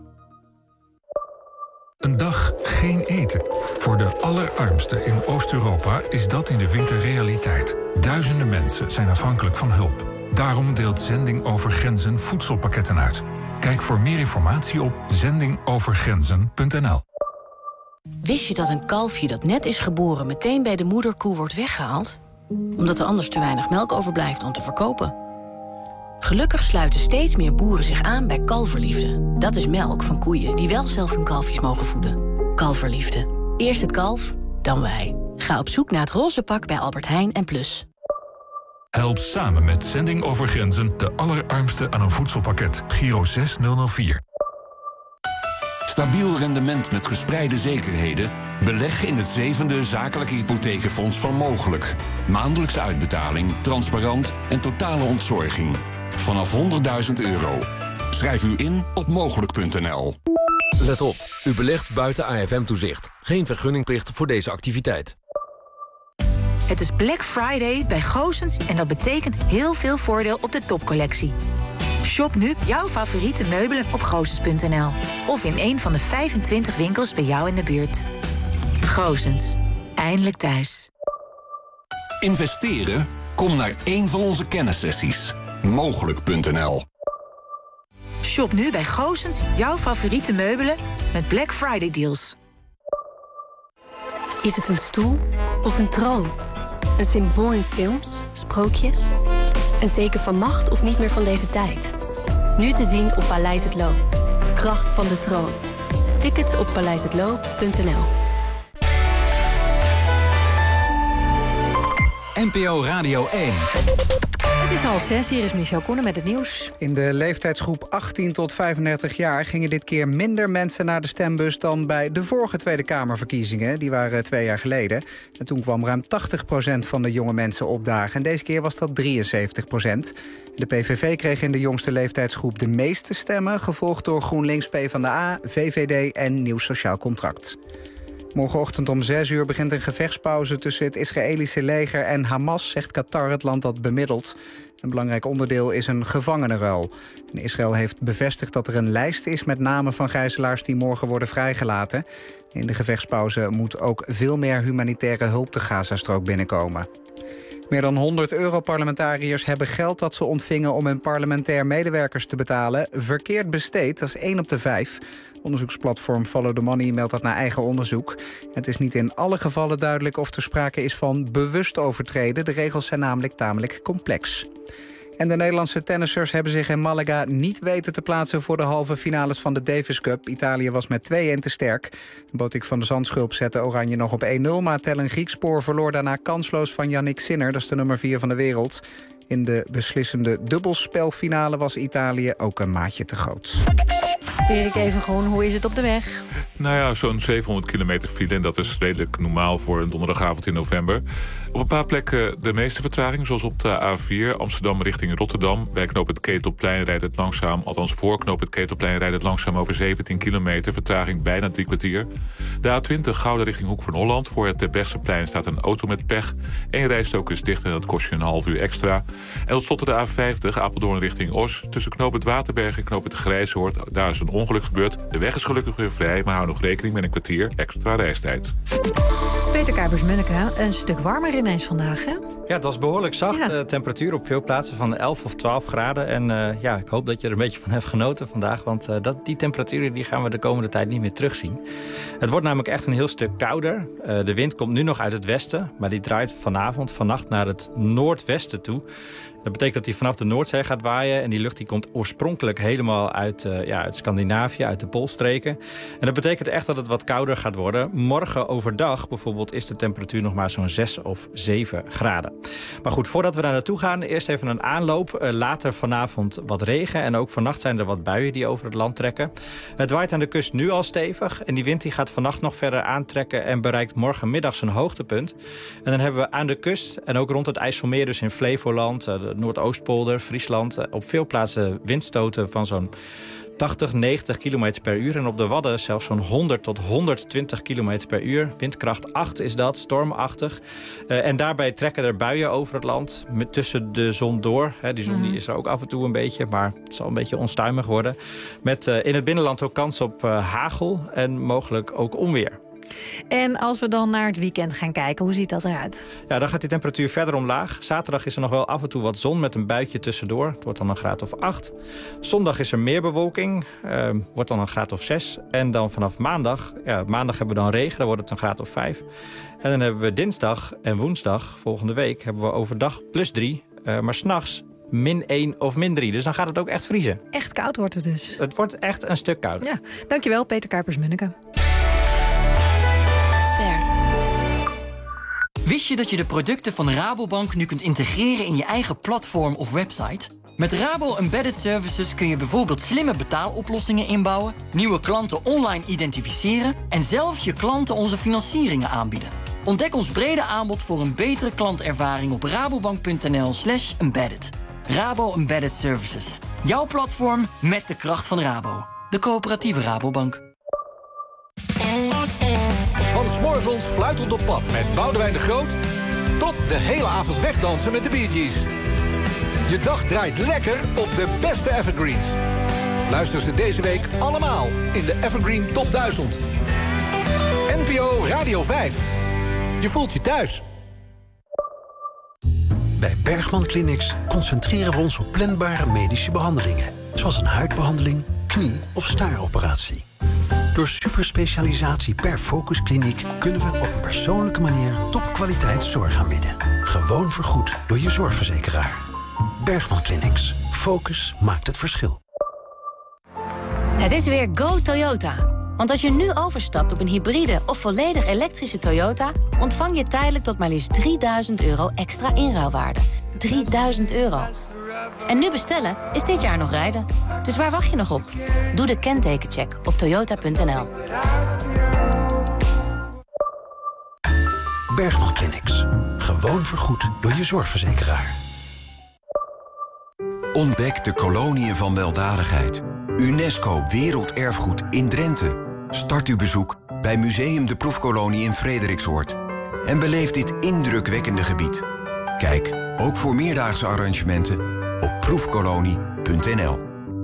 Een dag geen eten. Voor de allerarmsten in Oost-Europa is dat in de winter realiteit. Duizenden mensen zijn afhankelijk van hulp. Daarom deelt Zending Over Grenzen voedselpakketten uit. Kijk voor meer informatie op zendingovergrenzen.nl. Wist je dat een kalfje dat net is geboren meteen bij de moederkoe wordt weggehaald? Omdat er anders te weinig melk overblijft om te verkopen. Gelukkig sluiten steeds meer boeren zich aan bij Kalverliefde. Dat is melk van koeien die wel zelf hun kalfjes mogen voeden. Kalverliefde. Eerst het kalf, dan wij. Ga op zoek naar het roze pak bij Albert Heijn en Plus. Help samen met Zending Over Grenzen de allerarmsten aan een voedselpakket. Giro 6004. Stabiel rendement met gespreide zekerheden? Beleg in het 7e zakelijke hypotheekfonds van Mogelijk. Maandelijkse uitbetaling, transparant en totale ontzorging. Vanaf €100.000. Schrijf u in op mogelijk.nl. Let op, u belegt buiten AFM-toezicht. Geen vergunningplicht voor deze activiteit. Het is Black Friday bij Goossens en dat betekent heel veel voordeel op de topcollectie. Shop nu jouw favoriete meubelen op Goosens.nl. Of in een van de 25 winkels bij jou in de buurt. Goosens. Eindelijk thuis. Investeren? Kom naar een van onze kennissessies. Mogelijk.nl. Shop nu bij Goosens jouw favoriete meubelen met Black Friday deals. Is het een stoel of een troon? Een symbool in films, sprookjes? Een teken van macht of niet meer van deze tijd? Nu te zien op Paleis het Loo. Kracht van de troon. Tickets op paleishetlo.nl. NPO Radio 1. Het is 5:30, hier is Michel Koenen met het nieuws. In de leeftijdsgroep 18 tot 35 jaar gingen dit keer minder mensen naar de stembus dan bij de vorige Tweede Kamerverkiezingen. Die waren 2 jaar geleden. En toen kwam ruim 80% van de jonge mensen opdagen. En deze keer was dat 73%. De PVV kreeg in de jongste leeftijdsgroep de meeste stemmen, gevolgd door GroenLinks, PvdA, VVD en Nieuw Sociaal Contract. Morgenochtend om 6 uur begint een gevechtspauze tussen het Israëlische leger en Hamas, zegt Qatar, het land dat bemiddelt. Een belangrijk onderdeel is een gevangenenruil. En Israël heeft bevestigd dat er een lijst is met namen van gijzelaars die morgen worden vrijgelaten. In de gevechtspauze moet ook veel meer humanitaire hulp de Gazastrook binnenkomen. Meer dan 100 Europarlementariërs hebben geld dat ze ontvingen om hun parlementair medewerkers te betalen verkeerd besteed. Dat is 1 op de 5. Onderzoeksplatform Follow the Money meldt dat naar eigen onderzoek. Het is niet in alle gevallen duidelijk of er sprake is van bewust overtreden. De regels zijn namelijk tamelijk complex. En de Nederlandse tennissers hebben zich in Malaga niet weten te plaatsen voor de halve finales van de Davis Cup. Italië was met 2-1 te sterk. Botik van de Zandschulp zette Oranje nog op 1-0... maar Tellen Griekspoor verloor daarna kansloos van Yannick Sinner. Dat is de nummer 4 van de wereld. In de beslissende dubbelspelfinale was Italië ook een maatje te groot. Erik Evengroen, hoe is het op de weg? Nou ja, zo'n 700 kilometer file. En dat is redelijk normaal voor een donderdagavond in november. Op een paar plekken de meeste vertraging, zoals op de A4 Amsterdam richting Rotterdam. Bij knooppunt Ketelplein rijdt het langzaam. Althans, voor knooppunt Ketelplein rijdt het langzaam over 17 kilometer. Vertraging bijna 3 kwartier. De A20 Gouda richting Hoek van Holland. Voor het Terbrechtseplein staat een auto met pech. 1 rijstrook is dicht en dat kost je een half uur extra. En tot slot de A50 Apeldoorn richting Os. Tussen knooppunt Waterberg en knooppunt Grijshoort. Daar is een ongeluk gebeurd. De weg is gelukkig weer vrij, maar hou nog rekening met een kwartier extra reistijd. Peter Kuipers-Munneke, een stuk warmer ineens vandaag, hè? Ja, het was behoorlijk zacht. Temperatuur op veel plaatsen van 11 of 12 graden. En ik hoop dat je er een beetje van hebt genoten vandaag. Want die temperaturen die gaan we de komende tijd niet meer terugzien. Het wordt namelijk echt een heel stuk kouder. De wind komt nu nog uit het westen. Maar die draait vannacht naar het noordwesten toe. Dat betekent dat hij vanaf de Noordzee gaat waaien. En die lucht die komt oorspronkelijk helemaal uit Scandinavië, uit de Poolstreken. En dat betekent echt dat het wat kouder gaat worden. Morgen overdag bijvoorbeeld is de temperatuur nog maar zo'n 6 of 7 graden. Maar goed, voordat we daar naartoe gaan, eerst even een aanloop. Later vanavond wat regen. En ook vannacht zijn er wat buien die over het land trekken. Het waait aan de kust nu al stevig. En die wind die gaat vannacht nog verder aantrekken en bereikt morgenmiddag zijn hoogtepunt. En dan hebben we aan de kust en ook rond het IJsselmeer, dus in Flevoland, de Noordoostpolder, Friesland, op veel plaatsen windstoten van zo'n 80, 90 km per uur. En op de Wadden zelfs zo'n 100 tot 120 km per uur. Windkracht 8 is dat, stormachtig. En daarbij trekken er buien over het land tussen de zon door. Die zon die is er ook af en toe een beetje, maar het zal een beetje onstuimig worden. Met in het binnenland ook kans op hagel en mogelijk ook onweer. En als we dan naar het weekend gaan kijken, hoe ziet dat eruit? Ja, dan gaat die temperatuur verder omlaag. Zaterdag is er nog wel af en toe wat zon met een buitje tussendoor. Het wordt dan een graad of 8. Zondag is er meer bewolking. Wordt dan een graad of 6. En dan vanaf maandag hebben we dan regen. Dan wordt het een graad of 5. En dan hebben we dinsdag en woensdag volgende week hebben we overdag +3. Maar 's nachts -1 of -3. Dus dan gaat het ook echt vriezen. Echt koud wordt het dus. Het wordt echt een stuk kouder. Ja, dankjewel Peter Kuipers-Munneke. Wist je dat je de producten van Rabobank nu kunt integreren in je eigen platform of website? Met Rabo Embedded Services kun je bijvoorbeeld slimme betaaloplossingen inbouwen, nieuwe klanten online identificeren en zelfs je klanten onze financieringen aanbieden. Ontdek ons brede aanbod voor een betere klantervaring op rabobank.nl/embedded. Rabo Embedded Services. Jouw platform met de kracht van Rabo. De coöperatieve Rabobank. Van 's morgens fluitend op pad met Boudewijn de Groot tot de hele avond wegdansen met de Bee Gees. Je dag draait lekker op de beste evergreens. Luister ze deze week allemaal in de Evergreen Top 1000. NPO Radio 5. Je voelt je thuis. Bij Bergman Clinics concentreren we ons op planbare medische behandelingen. Zoals een huidbehandeling, knie- of staaroperatie. Door superspecialisatie per focuskliniek kunnen we op een persoonlijke manier topkwaliteit zorg aanbieden. Gewoon vergoed door je zorgverzekeraar. Bergman Clinics. Focus maakt het verschil. Het is weer Go Toyota. Want als je nu overstapt op een hybride of volledig elektrische Toyota, ontvang je tijdelijk tot maar liefst €3.000 extra inruilwaarde. €3.000. En nu bestellen is dit jaar nog rijden. Dus waar wacht je nog op? Doe de kentekencheck op toyota.nl. Bergman Clinics. Gewoon vergoed door je zorgverzekeraar. Ontdek de koloniën van weldadigheid. UNESCO Werelderfgoed in Drenthe. Start uw bezoek bij Museum de Proefkolonie in Frederiksoord. En beleef dit indrukwekkende gebied. Kijk, ook voor meerdaagse arrangementen, op proefkolonie.nl.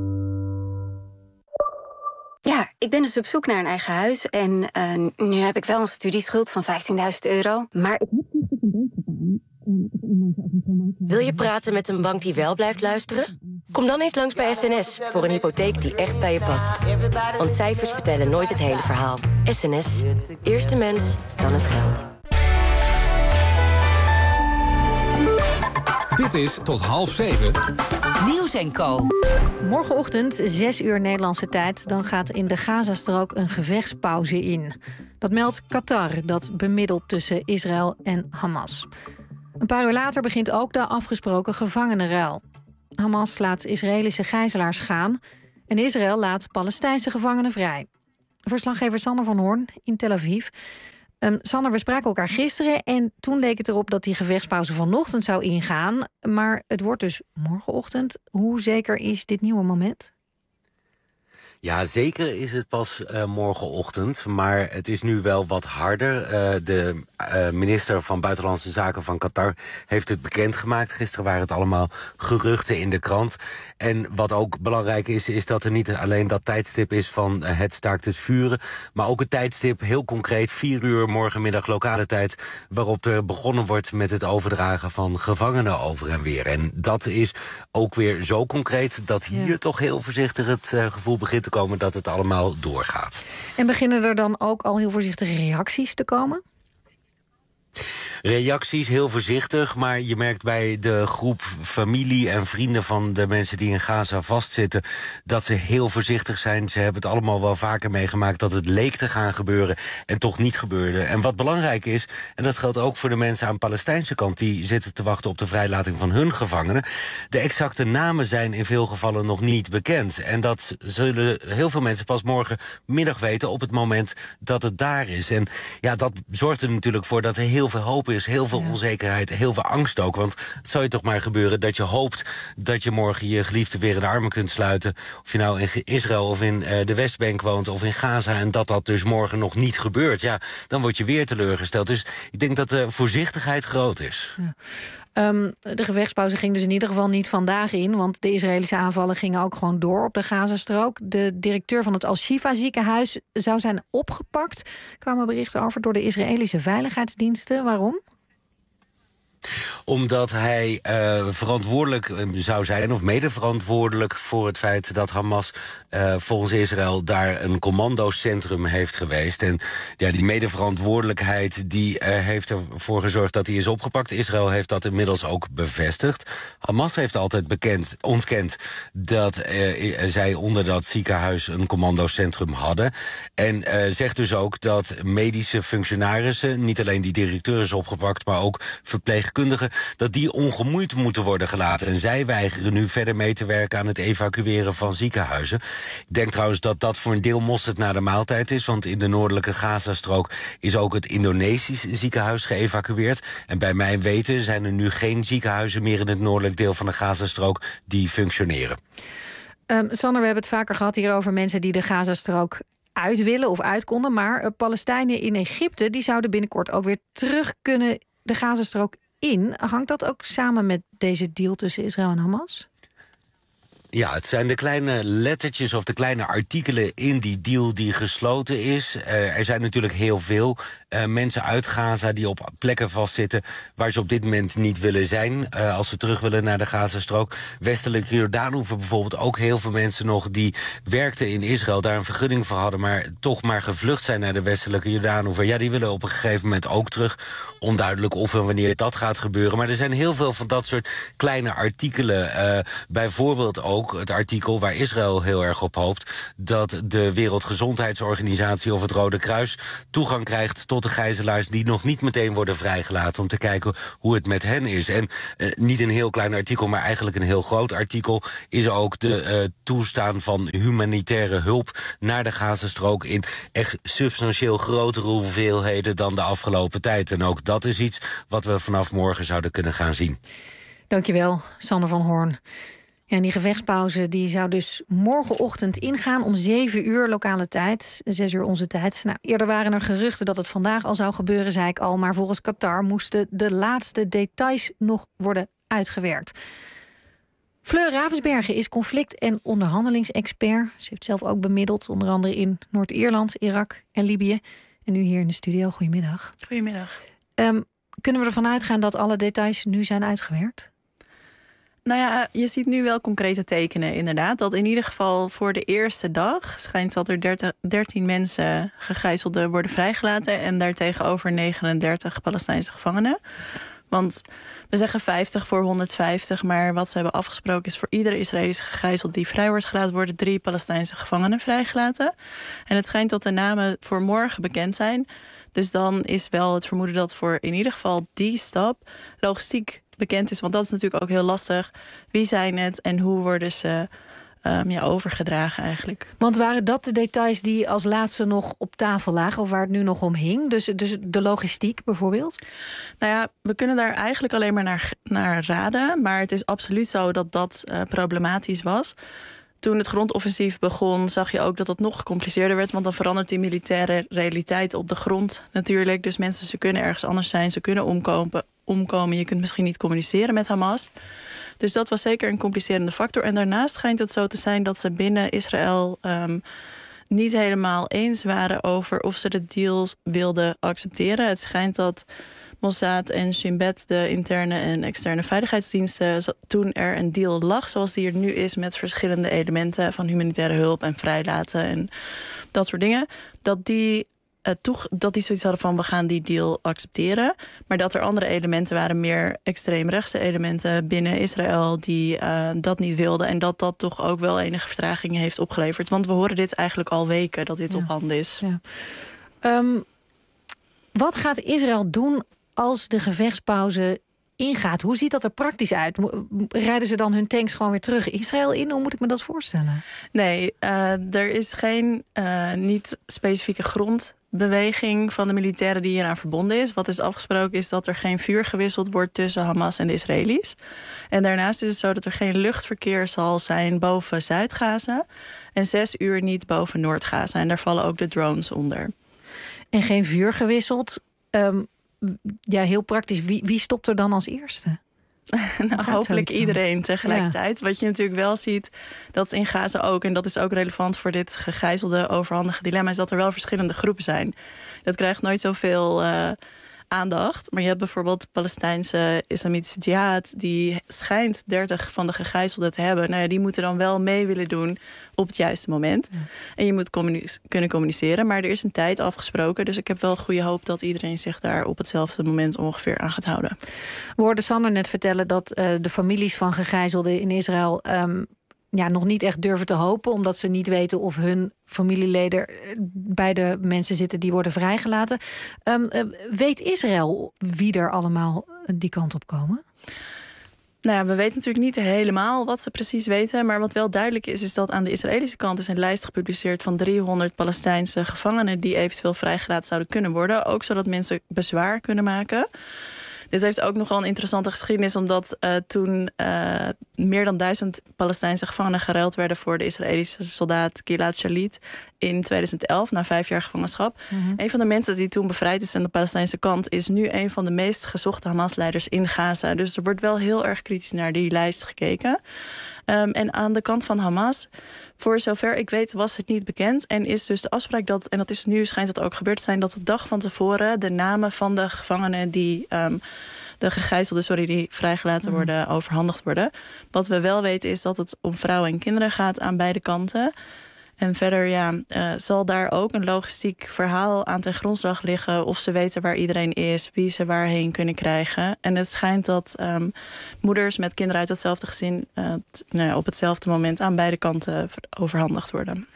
Ja, ik ben dus op zoek naar een eigen huis. En nu heb ik wel een studieschuld van €15.000. Maar ik heb niet een beetje gedaan. Wil je praten met een bank die wel blijft luisteren? Kom dan eens langs bij SNS voor een hypotheek die echt bij je past. Want cijfers vertellen nooit het hele verhaal. SNS. Eerst de mens, dan het geld. Dit is tot 6:30. Nieuws & Co. Morgenochtend, 6 uur Nederlandse tijd, dan gaat in de Gazastrook een gevechtspauze in. Dat meldt Qatar, dat bemiddelt tussen Israël en Hamas. Een paar uur later begint ook de afgesproken gevangenenruil. Hamas laat Israëlische gijzelaars gaan en Israël laat Palestijnse gevangenen vrij. Verslaggever Sander van Hoorn in Tel Aviv. Sander, we spraken elkaar gisteren en toen leek het erop dat die gevechtspauze vanochtend zou ingaan. Maar het wordt dus morgenochtend. Hoe zeker is dit nieuwe moment? Ja, zeker is het pas morgenochtend, maar het is nu wel wat harder. De minister van Buitenlandse Zaken van Qatar heeft het bekendgemaakt. Gisteren waren het allemaal geruchten in de krant. En wat ook belangrijk is dat er niet alleen dat tijdstip is van het staakt het vuren, maar ook het tijdstip, heel concreet, 4 uur morgenmiddag lokale tijd, waarop er begonnen wordt met het overdragen van gevangenen over en weer. En dat is ook weer zo concreet dat hier toch heel voorzichtig het gevoel begint te komen dat het allemaal doorgaat. En beginnen er dan ook al heel voorzichtige reacties te komen? Reacties heel voorzichtig, maar je merkt bij de groep familie en vrienden van de mensen die in Gaza vastzitten dat ze heel voorzichtig zijn. Ze hebben het allemaal wel vaker meegemaakt dat het leek te gaan gebeuren en toch niet gebeurde. En wat belangrijk is, en dat geldt ook voor de mensen aan de Palestijnse kant die zitten te wachten op de vrijlating van hun gevangenen, de exacte namen zijn in veel gevallen nog niet bekend. En dat zullen heel veel mensen pas morgenmiddag weten op het moment dat het daar is. En ja, dat zorgt er natuurlijk voor dat er heel veel hoop is, heel veel onzekerheid, heel veel angst ook. Want het zou je toch maar gebeuren dat je hoopt dat je morgen je geliefde weer in de armen kunt sluiten. Of je nou in Israël of in de Westbank woont of in Gaza, en dat dus morgen nog niet gebeurt. Ja, dan word je weer teleurgesteld. Dus ik denk dat de voorzichtigheid groot is. Ja. De gevechtspauze ging dus in ieder geval niet vandaag in, want de Israëlische aanvallen gingen ook gewoon door op de Gazastrook. De directeur van het Al-Shifa ziekenhuis zou zijn opgepakt. Er kwamen berichten over door de Israëlische veiligheidsdiensten. Waarom? Omdat hij verantwoordelijk zou zijn, of medeverantwoordelijk voor het feit dat Hamas volgens Israël daar een commandocentrum heeft geweest. En ja, die medeverantwoordelijkheid die heeft ervoor gezorgd dat hij is opgepakt. Israël heeft dat inmiddels ook bevestigd. Hamas heeft altijd ontkend dat zij onder dat ziekenhuis een commandocentrum hadden. En zegt dus ook dat medische functionarissen, niet alleen die directeur is opgepakt, maar ook verpleegkundigen, dat die ongemoeid moeten worden gelaten. En zij weigeren nu verder mee te werken aan het evacueren van ziekenhuizen. Ik denk trouwens dat dat voor een deel mosterd na de maaltijd is, want in de noordelijke Gazastrook is ook het Indonesisch ziekenhuis geëvacueerd. En bij mijn weten zijn er nu geen ziekenhuizen meer in het noordelijk deel van de Gazastrook die functioneren. Sander, we hebben het vaker gehad hier over mensen die de Gazastrook uit willen of uit konden, maar Palestijnen in Egypte die zouden binnenkort ook weer terug kunnen de Gazastrook in. Hangt dat ook samen met deze deal tussen Israël en Hamas? Ja, het zijn de kleine lettertjes of de kleine artikelen in die deal die gesloten is. Er zijn natuurlijk heel veel mensen uit Gaza die op plekken vastzitten waar ze op dit moment niet willen zijn. Als ze terug willen naar de Gazastrook. Westelijk Jordaanoever bijvoorbeeld ook heel veel mensen nog die werkten in Israël, daar een vergunning voor hadden, maar toch maar gevlucht zijn naar de westelijke Jordaanoever. Ja, die willen op een gegeven moment ook terug. Onduidelijk of en wanneer dat gaat gebeuren. Maar er zijn heel veel van dat soort kleine artikelen. Bijvoorbeeld ook het artikel waar Israël heel erg op hoopt, dat de Wereldgezondheidsorganisatie of het Rode Kruis toegang krijgt tot de gijzelaars die nog niet meteen worden vrijgelaten, om te kijken hoe het met hen is. En niet een heel klein artikel, maar eigenlijk een heel groot artikel is ook de toestaan van humanitaire hulp naar de Gazastrook in echt substantieel grotere hoeveelheden dan de afgelopen tijd. En ook dat is iets wat we vanaf morgen zouden kunnen gaan zien. Dankjewel, Sander van Hoorn. Ja, en die gevechtspauze die zou dus morgenochtend ingaan om 7 uur lokale tijd, 6 uur onze tijd. Nou, eerder waren er geruchten dat het vandaag al zou gebeuren, zei ik al. Maar volgens Qatar moesten de laatste details nog worden uitgewerkt. Fleur Ravensbergen is conflict- en onderhandelingsexpert. Ze heeft zelf ook bemiddeld, onder andere in Noord-Ierland, Irak en Libië. En nu hier in de studio. Goedemiddag. Goedemiddag. Kunnen we ervan uitgaan dat alle details nu zijn uitgewerkt? Nou ja, je ziet nu wel concrete tekenen inderdaad. Dat in ieder geval voor de eerste dag schijnt dat er 13 mensen gegijzelden worden vrijgelaten en daartegenover 39 Palestijnse gevangenen. Want we zeggen 50 voor 150, maar wat ze hebben afgesproken is voor iedere Israëlische gegijzeld die vrij wordt gelaten, worden 3 Palestijnse gevangenen vrijgelaten. En het schijnt dat de namen voor morgen bekend zijn. Dus dan is wel het vermoeden dat voor in ieder geval die stap logistiek bekend is. Want dat is natuurlijk ook heel lastig. Wie zijn het en hoe worden ze overgedragen eigenlijk? Want waren dat de details die als laatste nog op tafel lagen, of waar het nu nog om hing? Dus de logistiek bijvoorbeeld? Nou ja, we kunnen daar eigenlijk alleen maar naar raden. Maar het is absoluut zo dat dat problematisch was. Toen het grondoffensief begon, zag je ook dat het nog gecompliceerder werd. Want dan verandert die militaire realiteit op de grond natuurlijk. Dus mensen, ze kunnen ergens anders zijn, ze kunnen omkomen. Je kunt misschien niet communiceren met Hamas. Dus dat was zeker een complicerende factor. En daarnaast schijnt het zo te zijn dat ze binnen Israël niet helemaal eens waren over of ze de deals wilden accepteren. Het schijnt dat Mossad en Shin Bet, de interne en externe veiligheidsdiensten, toen er een deal lag zoals die er nu is met verschillende elementen van humanitaire hulp en vrijlaten en dat soort dingen, dat die zoiets hadden van we gaan die deal accepteren. Maar dat er andere elementen waren, meer extreemrechtse elementen binnen Israël die dat niet wilden. En dat toch ook wel enige vertraging heeft opgeleverd. Want we horen dit eigenlijk al weken, dat dit op handen is. Ja. Wat gaat Israël doen als de gevechtspauze ingaat? Hoe ziet dat er praktisch uit? Rijden ze dan hun tanks gewoon weer terug Israël in? Hoe moet ik me dat voorstellen? Nee, er is geen niet specifieke grondbeweging van de militairen die hieraan verbonden is. Wat is afgesproken is dat er geen vuur gewisseld wordt tussen Hamas en de Israëli's. En daarnaast is het zo dat er geen luchtverkeer zal zijn boven Zuid-Gaza en 6 uur niet boven Noord-Gaza. En daar vallen ook de drones onder. En geen vuur gewisseld. Ja, heel praktisch. Wie stopt er dan als eerste? Hopelijk iedereen tegelijkertijd. Ja. Wat je natuurlijk wel ziet, dat in Gaza ook, en dat is ook relevant voor dit gegijzelde overhandige dilemma, is dat er wel verschillende groepen zijn. Dat krijgt nooit zoveel aandacht. Maar je hebt bijvoorbeeld Palestijnse Islamitische Jihad, die schijnt 30 van de gegijzelden te hebben. Nou ja, die moeten dan wel mee willen doen op het juiste moment. Ja. En je moet kunnen communiceren. Maar er is een tijd afgesproken. Dus ik heb wel goede hoop dat iedereen zich daar op hetzelfde moment ongeveer aan gaat houden. We hoorden Sander net vertellen dat de families van gegijzelden in Israël nog niet echt durven te hopen, omdat ze niet weten of hun familieleden bij de mensen zitten die worden vrijgelaten. Weet Israël wie er allemaal die kant op komen? Nou ja, we weten natuurlijk niet helemaal wat ze precies weten. Maar wat wel duidelijk is dat aan de Israëlische kant is een lijst gepubliceerd van 300 Palestijnse gevangenen die eventueel vrijgelaten zouden kunnen worden. Ook zodat mensen bezwaar kunnen maken. Dit heeft ook nogal een interessante geschiedenis, omdat toen meer dan 1000 Palestijnse gevangenen geruild werden voor de Israëlische soldaat Gilad Shalit in 2011, na 5 jaar gevangenschap. Een van de mensen die toen bevrijd is aan de Palestijnse kant is nu een van de meest gezochte Hamas-leiders in Gaza. Dus er wordt wel heel erg kritisch naar die lijst gekeken. En aan de kant van Hamas, voor zover ik weet, was het niet bekend. En is dus de afspraak dat, en dat is nu schijnt dat ook gebeurd te zijn, dat de dag van tevoren de namen van de gevangenen die de gegijzelden, die vrijgelaten worden, overhandigd worden. Wat we wel weten is dat het om vrouwen en kinderen gaat aan beide kanten. En verder zal daar ook een logistiek verhaal aan ten grondslag liggen, of ze weten waar iedereen is, wie ze waarheen kunnen krijgen. En het schijnt dat moeders met kinderen uit hetzelfde gezin op hetzelfde moment aan beide kanten overhandigd worden.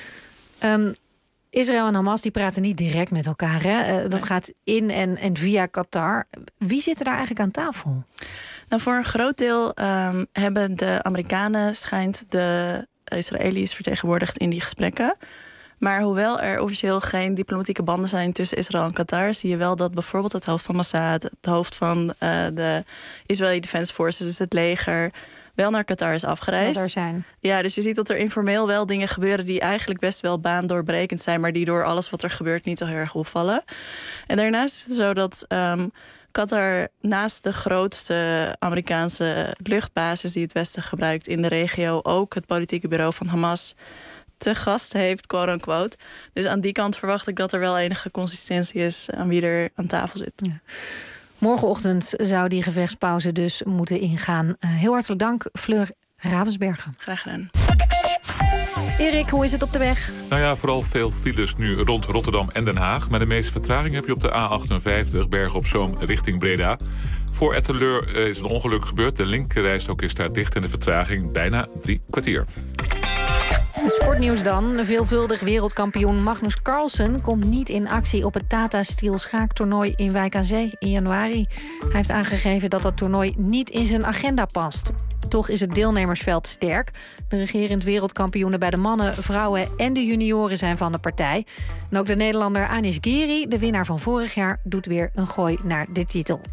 Israël en Hamas die praten niet direct met elkaar. Hè? Dat gaat in en via Qatar. Wie zit er daar eigenlijk aan tafel? Nou, voor een groot deel hebben de Amerikanen, schijnt de Israëli's vertegenwoordigd in die gesprekken. Maar hoewel er officieel geen diplomatieke banden zijn tussen Israël en Qatar, zie je wel dat bijvoorbeeld het hoofd van Mossad, het hoofd van de Israeli Defense Forces, dus het leger, wel naar Qatar is afgereisd. Daar zijn. Ja, dus je ziet dat er informeel wel dingen gebeuren die eigenlijk best wel baandoorbrekend zijn, maar die door alles wat er gebeurt niet zo heel erg opvallen. En daarnaast is het zo dat Qatar naast de grootste Amerikaanse luchtbasis die het Westen gebruikt in de regio ook het politieke bureau van Hamas te gast heeft, quote-unquote. Dus aan die kant verwacht ik dat er wel enige consistentie is aan wie er aan tafel zit. Ja. Morgenochtend zou die gevechtspauze dus moeten ingaan. Heel hartelijk dank, Fleur Ravensbergen. Graag gedaan. Erik, hoe is het op de weg? Nou ja, vooral veel files nu rond Rotterdam en Den Haag. Maar de meeste vertraging heb je op de A58, Bergen op Zoom richting Breda. Voor Etteleur is een ongeluk gebeurd. De linkerrijstrook is daar dicht en de vertraging bijna 3 kwartier. Het sportnieuws dan. Veelvuldig wereldkampioen Magnus Carlsen komt niet in actie op het Tata Steel schaaktoernooi in Wijk aan Zee in januari. Hij heeft aangegeven dat dat toernooi niet in zijn agenda past. Toch is het deelnemersveld sterk. De regerend wereldkampioenen bij de mannen, vrouwen en de junioren zijn van de partij. En ook de Nederlander Anish Giri, de winnaar van vorig jaar, doet weer een gooi naar de titel.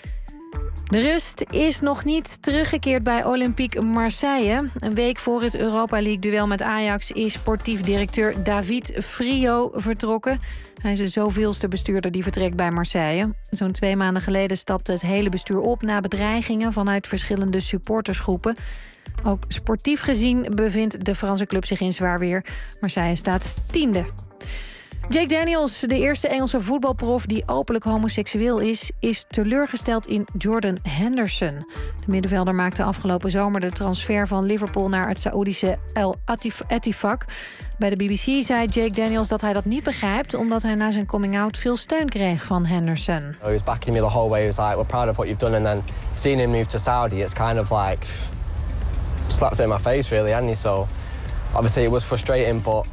De rust is nog niet teruggekeerd bij Olympique Marseille. Een week voor het Europa League-duel met Ajax is sportief directeur David Frio vertrokken. Hij is de zoveelste bestuurder die vertrekt bij Marseille. Zo'n 2 maanden geleden stapte het hele bestuur op na bedreigingen vanuit verschillende supportersgroepen. Ook sportief gezien bevindt de Franse club zich in zwaar weer. Marseille staat 10e. Jake Daniels, de eerste Engelse voetbalprof die openlijk homoseksueel is teleurgesteld in Jordan Henderson. De middenvelder maakte afgelopen zomer de transfer van Liverpool naar het Saoedische El Ettifaq. Bij de BBC zei Jake Daniels dat hij dat niet begrijpt, omdat hij na zijn coming-out veel steun kreeg van Henderson. He was backing me the whole way. He was like, we're proud of what you've done. And then seeing him move to Saudi, it's kind of like slaps it in my face, really, hasn't he? So obviously it was frustrating, but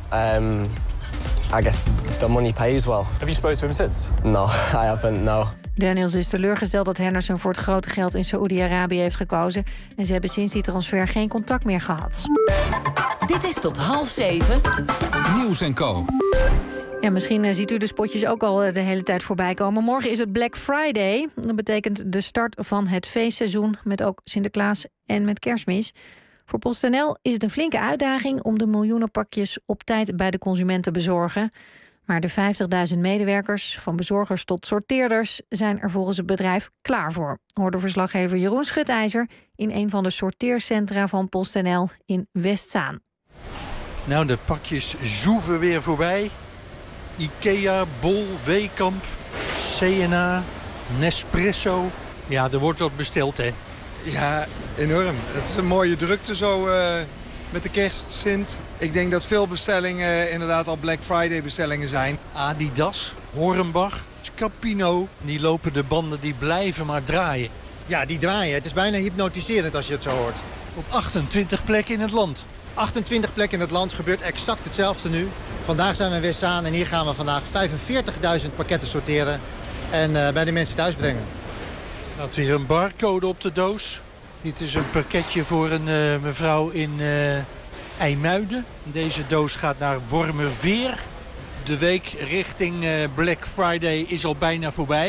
I guess the money pays well. Have you spoken to him since? No, I haven't, no. Daniels is teleurgesteld dat Henderson voor het grote geld in Saoedi-Arabië heeft gekozen. En ze hebben sinds die transfer geen contact meer gehad. Dit is tot 6:30. Nieuws & Co. Ja, misschien ziet u de spotjes ook al de hele tijd voorbij komen. Morgen is het Black Friday. Dat betekent de start van het feestseizoen met ook Sinterklaas en met Kerstmis. Voor PostNL is het een flinke uitdaging om de miljoenen pakjes op tijd bij de consument te bezorgen. Maar de 50.000 medewerkers, van bezorgers tot sorteerders, zijn er volgens het bedrijf klaar voor, hoorde verslaggever Jeroen Schutijzer in een van de sorteercentra van PostNL in Westzaan. Nou, de pakjes zoeven weer voorbij. Ikea, Bol, Weekamp, C&A, Nespresso. Ja, er wordt wat besteld, hè? Ja, enorm. Het is een mooie drukte zo met de kerstsint. Ik denk dat veel bestellingen inderdaad al Black Friday bestellingen zijn. Adidas, Hornbach, Scapino. Die lopen de banden, die blijven maar draaien. Ja, die draaien. Het is bijna hypnotiserend als je het zo hoort. Op 28 plekken in het land. 28 plekken in het land gebeurt exact hetzelfde nu. Vandaag zijn we in Westzaan en hier gaan we vandaag 45.000 pakketten sorteren en bij de mensen thuis brengen. Laat weer een barcode op de doos. Dit is een pakketje voor een mevrouw in IJmuiden. Deze doos gaat naar Wormerveer. De week richting Black Friday is al bijna voorbij.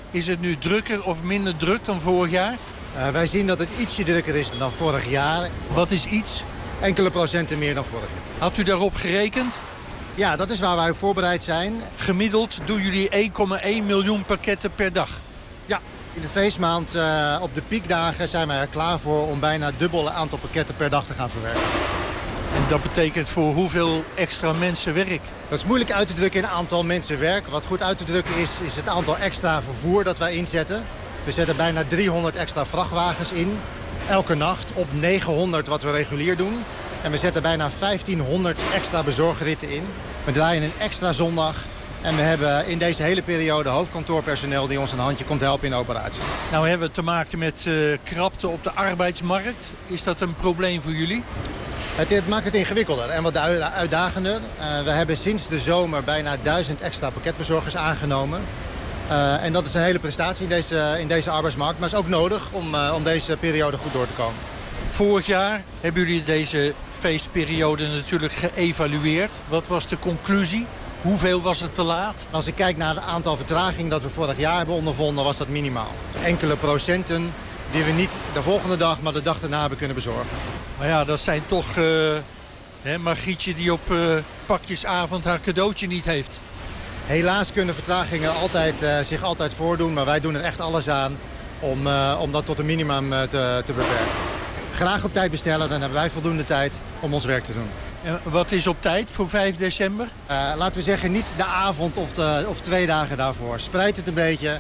Is het nu drukker of minder druk dan vorig jaar? Wij zien dat het ietsje drukker is dan vorig jaar. Wat is iets? Enkele procenten meer dan vorig jaar. Had u daarop gerekend? Ja, dat is waar wij op voorbereid zijn. Gemiddeld doen jullie 1,1 miljoen pakketten per dag. Ja, in de feestmaand op de piekdagen zijn wij er klaar voor om bijna het dubbele aantal pakketten per dag te gaan verwerken. En dat betekent voor hoeveel extra mensen werk? Dat is moeilijk uit te drukken in een aantal mensen werk. Wat goed uit te drukken is het aantal extra vervoer dat wij inzetten. We zetten bijna 300 extra vrachtwagens in. Elke nacht op 900 wat we regulier doen. En we zetten bijna 1500 extra bezorgritten in. We draaien een extra zondag. En we hebben in deze hele periode hoofdkantoorpersoneel die ons een handje komt helpen in de operatie. Nou hebben we te maken met krapte op de arbeidsmarkt. Is dat een probleem voor jullie? Het maakt het ingewikkelder en wat uitdagender. We hebben sinds de zomer bijna 1000 extra pakketbezorgers aangenomen. En dat is een hele prestatie in deze arbeidsmarkt. Maar is ook nodig om deze periode goed door te komen. Vorig jaar hebben jullie deze feestperiode natuurlijk geëvalueerd. Wat was de conclusie? Hoeveel was het te laat? Als ik kijk naar het aantal vertragingen dat we vorig jaar hebben ondervonden, was dat minimaal. Enkele procenten die we niet de volgende dag, maar de dag daarna hebben kunnen bezorgen. Maar ja, dat zijn toch Margrietje die op pakjesavond haar cadeautje niet heeft. Helaas kunnen vertragingen zich altijd voordoen, maar wij doen er echt alles aan om dat tot een minimum te beperken. Graag op tijd bestellen, dan hebben wij voldoende tijd om ons werk te doen. En wat is op tijd voor 5 december? Laten we zeggen niet de avond of 2 dagen daarvoor. Spreid het een beetje.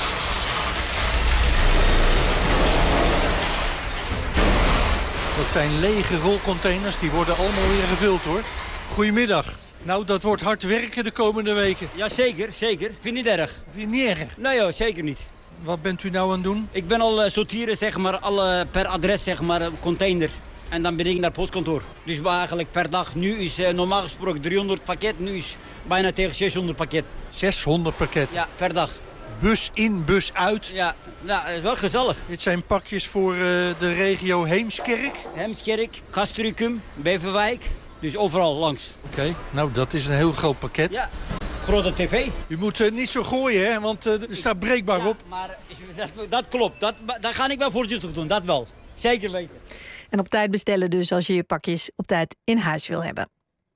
Dat zijn lege rolcontainers, die worden allemaal weer gevuld hoor. Goedemiddag. Nou, dat wordt hard werken de komende weken. Ja, zeker, zeker. Vind je niet erg? Vind je niet erg? Nee joh, zeker niet. Wat bent u nou aan het doen? Ik ben al sorteren, zeg maar, per adres, zeg maar, container. En dan ben ik naar het postkantoor. Dus eigenlijk per dag, nu is normaal gesproken 300 pakket, nu is bijna tegen 600 pakket. 600 pakket? Ja, per dag. Bus in, bus uit? Ja, nou, is wel gezellig. Dit zijn pakjes voor de regio Heemskerk? Heemskerk, Castricum, Beverwijk. Dus overal langs. Oké, nou dat is een heel groot pakket. Ja, grote tv. U moet niet zo gooien, hè, want er staat breekbaar op. Maar dat klopt, dat ga ik wel voorzichtig doen, dat wel. Zeker weten. En op tijd bestellen dus als je je pakjes op tijd in huis wil hebben.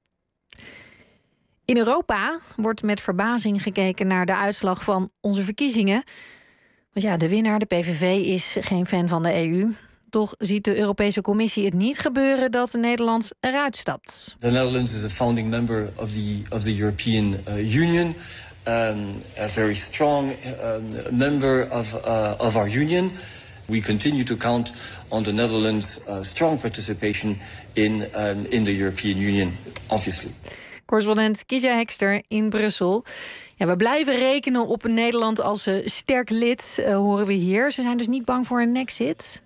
In Europa wordt met verbazing gekeken naar de uitslag van onze verkiezingen. Want ja, de winnaar, de PVV, is geen fan van de EU. Toch ziet de Europese Commissie het niet gebeuren dat Nederland eruit stapt. The Netherlands is a founding member of the European Union. A very strong member of our union. We continue to count on the Netherlands' strong participation in the European Union, obviously. Correspondent Kiesja Hekster in Brussel. Ja, we blijven rekenen op Nederland als sterk lid, horen we hier. Ze zijn dus niet bang voor een exit.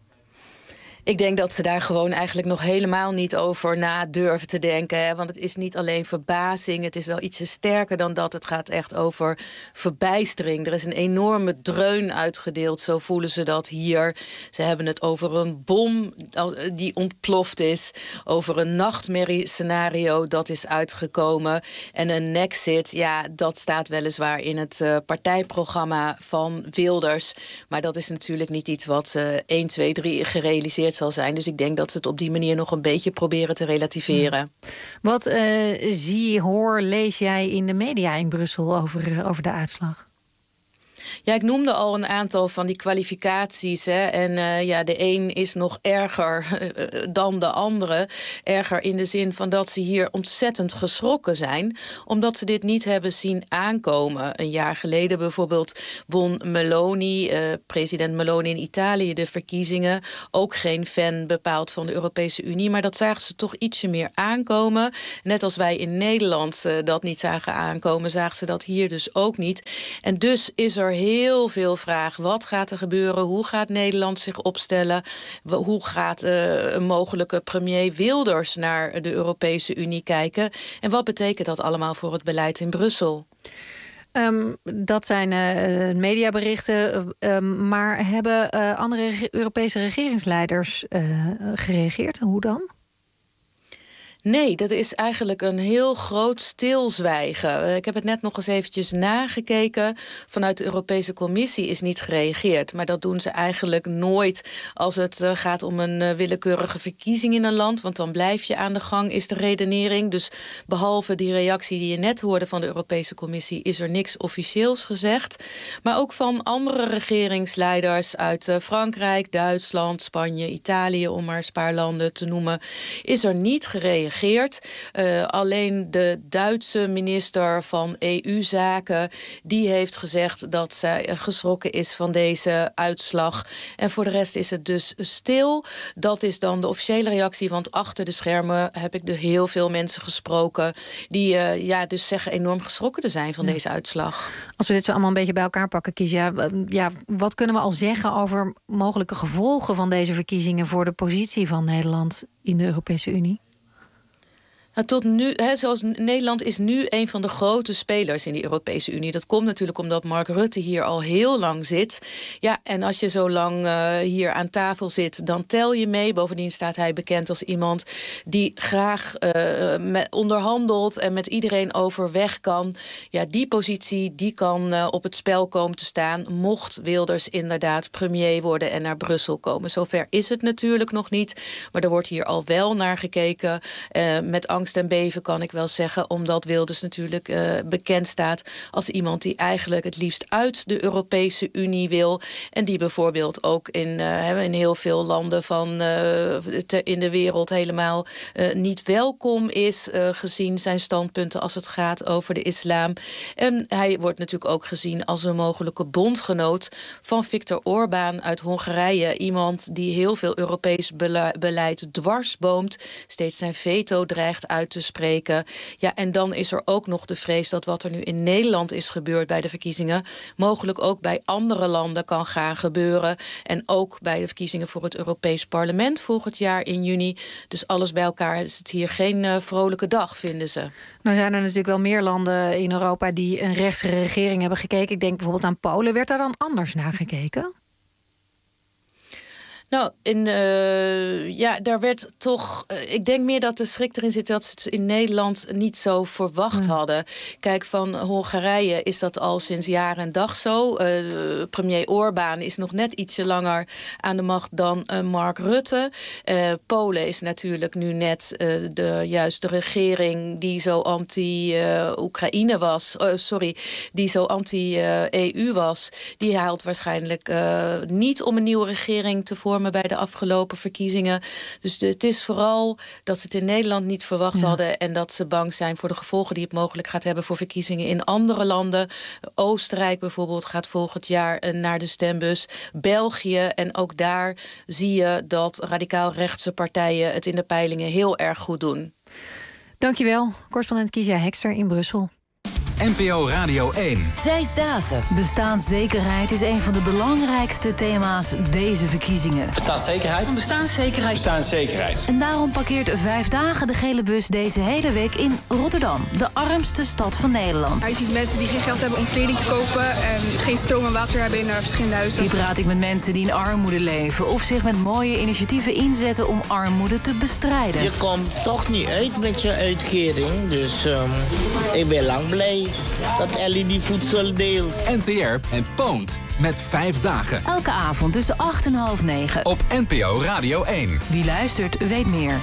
Ik denk dat ze daar gewoon eigenlijk nog helemaal niet over na durven te denken. Hè? Want het is niet alleen verbazing, het is wel ietsje sterker dan dat. Het gaat echt over verbijstering. Er is een enorme dreun uitgedeeld, zo voelen ze dat hier. Ze hebben het over een bom die ontploft is. Over een nachtmerriescenario dat is uitgekomen. En een exit, ja, dat staat weliswaar in het partijprogramma van Wilders. Maar dat is natuurlijk niet iets wat 1, 2, 3 gerealiseerd zal zijn. Dus ik denk dat ze het op die manier nog een beetje proberen te relativeren. Wat lees jij in de media in Brussel over de uitslag? Ja, ik noemde al een aantal van die kwalificaties. Hè. En de een is nog erger dan de andere. Erger in de zin van dat ze hier ontzettend geschrokken zijn. Omdat ze dit niet hebben zien aankomen. Een jaar geleden bijvoorbeeld won Meloni, president Meloni in Italië, de verkiezingen. Ook geen fan bepaald van de Europese Unie. Maar dat zagen ze toch ietsje meer aankomen. Net als wij in Nederland dat niet zagen aankomen, zagen ze dat hier dus ook niet. En dus is er heel veel vraag. Wat gaat er gebeuren? Hoe gaat Nederland zich opstellen? Hoe gaat een mogelijke premier Wilders naar de Europese Unie kijken? En wat betekent dat allemaal voor het beleid in Brussel? Dat zijn mediaberichten. Maar hebben andere Europese regeringsleiders gereageerd? Hoe dan? Nee, dat is eigenlijk een heel groot stilzwijgen. Ik heb het net nog eens eventjes nagekeken. Vanuit de Europese Commissie is niet gereageerd. Maar dat doen ze eigenlijk nooit als het gaat om een willekeurige verkiezing in een land. Want dan blijf je aan de gang, is de redenering. Dus behalve die reactie die je net hoorde van de Europese Commissie is er niks officieels gezegd. Maar ook van andere regeringsleiders uit Frankrijk, Duitsland, Spanje, Italië, om maar eens een paar landen te noemen, is er niet gereageerd. Alleen de Duitse minister van EU-zaken, die heeft gezegd dat zij geschrokken is van deze uitslag. En voor de rest is het dus stil. Dat is dan de officiële reactie, want achter de schermen heb ik heel veel mensen gesproken die dus zeggen enorm geschrokken te zijn van deze uitslag. Als we dit zo allemaal een beetje bij elkaar pakken, Kizia, wat kunnen we al zeggen over mogelijke gevolgen van deze verkiezingen voor de positie van Nederland in de Europese Unie? Nou, tot nu, zoals Nederland is nu een van de grote spelers in die Europese Unie. Dat komt natuurlijk omdat Mark Rutte hier al heel lang zit. Ja, en als je zo lang hier aan tafel zit, dan tel je mee. Bovendien staat hij bekend als iemand die graag onderhandelt en met iedereen overweg kan. Ja, die positie die kan op het spel komen te staan, mocht Wilders inderdaad premier worden en naar Brussel komen. Zover is het natuurlijk nog niet, maar er wordt hier al wel naar gekeken met angst en beven, kan ik wel zeggen, omdat Wilders natuurlijk bekend staat als iemand die eigenlijk het liefst uit de Europese Unie wil en die bijvoorbeeld ook in heel veel landen in de wereld helemaal niet welkom is, gezien zijn standpunten als het gaat over de islam. En hij wordt natuurlijk ook gezien als een mogelijke bondgenoot van Viktor Orbán uit Hongarije. Iemand die heel veel Europees beleid dwarsboomt, steeds zijn veto dreigt uit te spreken. Ja, en dan is er ook nog de vrees dat wat er nu in Nederland is gebeurd bij de verkiezingen mogelijk ook bij andere landen kan gaan gebeuren. En ook bij de verkiezingen voor het Europees Parlement volgend jaar in juni. Dus alles bij elkaar is het hier geen vrolijke dag, vinden ze. Nou zijn er natuurlijk wel meer landen in Europa die een rechtse regering hebben gekeken. Ik denk bijvoorbeeld aan Polen. Werd daar dan anders naar gekeken? Nou, daar werd toch. Ik denk meer dat de schrik erin zit dat ze het in Nederland niet zo verwacht hadden. Kijk, van Hongarije is dat al sinds jaar en dag zo. Premier Orbán is nog net ietsje langer aan de macht dan Mark Rutte. Polen is natuurlijk nu net de regering die zo anti-Oekraïne was. Die zo anti-EU was. Die haalt waarschijnlijk niet om een nieuwe regering te vormen bij de afgelopen verkiezingen. Dus het is vooral dat ze het in Nederland niet verwacht hadden en dat ze bang zijn voor de gevolgen die het mogelijk gaat hebben voor verkiezingen in andere landen. Oostenrijk bijvoorbeeld gaat volgend jaar naar de stembus. België, en ook daar zie je dat radicaal-rechtse partijen het in de peilingen heel erg goed doen. Dankjewel, correspondent Kizia Hekster in Brussel. NPO Radio 1. 5 dagen. Bestaanszekerheid is een van de belangrijkste thema's deze verkiezingen. Bestaanszekerheid. Bestaanszekerheid. Bestaanszekerheid. En daarom parkeert 5 dagen de gele bus deze hele week in Rotterdam, de armste stad van Nederland. Je ziet mensen die geen geld hebben om kleding te kopen en geen stroom en water hebben in verschillende huizen. Hier praat ik met mensen die in armoede leven of zich met mooie initiatieven inzetten om armoede te bestrijden. Je komt toch niet uit met je uitkering, dus ik ben lang blij dat Ellie die voedsel deelt. NTR en Poont met 5 dagen. Elke avond tussen 8 en half 9. Op NPO Radio 1. Wie luistert, weet meer.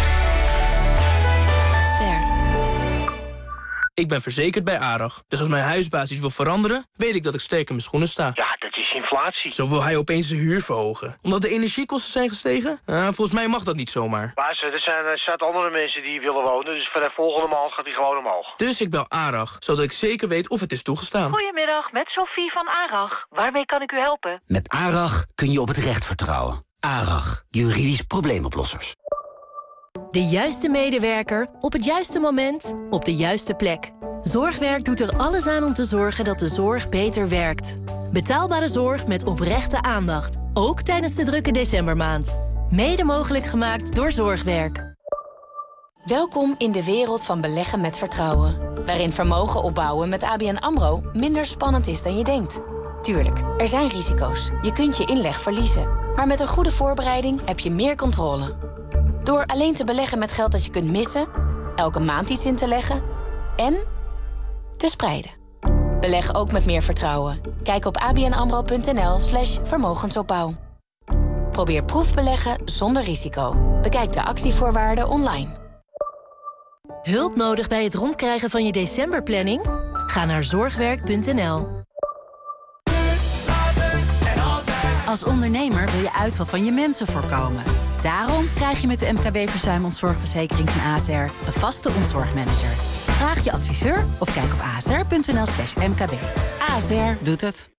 Ster. Ik ben verzekerd bij ARAG. Dus als mijn huisbaas iets wil veranderen, weet ik dat ik sterk in mijn schoenen sta. Ja, dat is inflatie. Zo wil hij opeens de huur verhogen. Omdat de energiekosten zijn gestegen? Volgens mij mag dat niet zomaar. Luister, er zijn andere mensen die willen wonen, dus vanaf volgende maand gaat die gewoon omhoog. Dus ik bel ARAG, zodat ik zeker weet of het is toegestaan. Goedemiddag, met Sophie van ARAG. Waarmee kan ik u helpen? Met ARAG kun je op het recht vertrouwen. ARAG, juridisch probleemoplossers. De juiste medewerker, op het juiste moment, op de juiste plek. Zorgwerk doet er alles aan om te zorgen dat de zorg beter werkt. Betaalbare zorg met oprechte aandacht. Ook tijdens de drukke decembermaand. Mede mogelijk gemaakt door Zorgwerk. Welkom in de wereld van beleggen met vertrouwen. Waarin vermogen opbouwen met ABN AMRO minder spannend is dan je denkt. Tuurlijk, er zijn risico's. Je kunt je inleg verliezen. Maar met een goede voorbereiding heb je meer controle. Door alleen te beleggen met geld dat je kunt missen, elke maand iets in te leggen en te spreiden. Beleg ook met meer vertrouwen. Kijk op abnamro.nl/vermogensopbouw. Probeer proefbeleggen zonder risico. Bekijk de actievoorwaarden online. Hulp nodig bij het rondkrijgen van je decemberplanning? Ga naar zorgwerk.nl. Als ondernemer wil je uitval van je mensen voorkomen. Daarom krijg je met de MKB-verzuimontzorgverzekering van ASR een vaste ontzorgmanager. Vraag je adviseur of kijk op asr.nl/mkb. ASR doet het.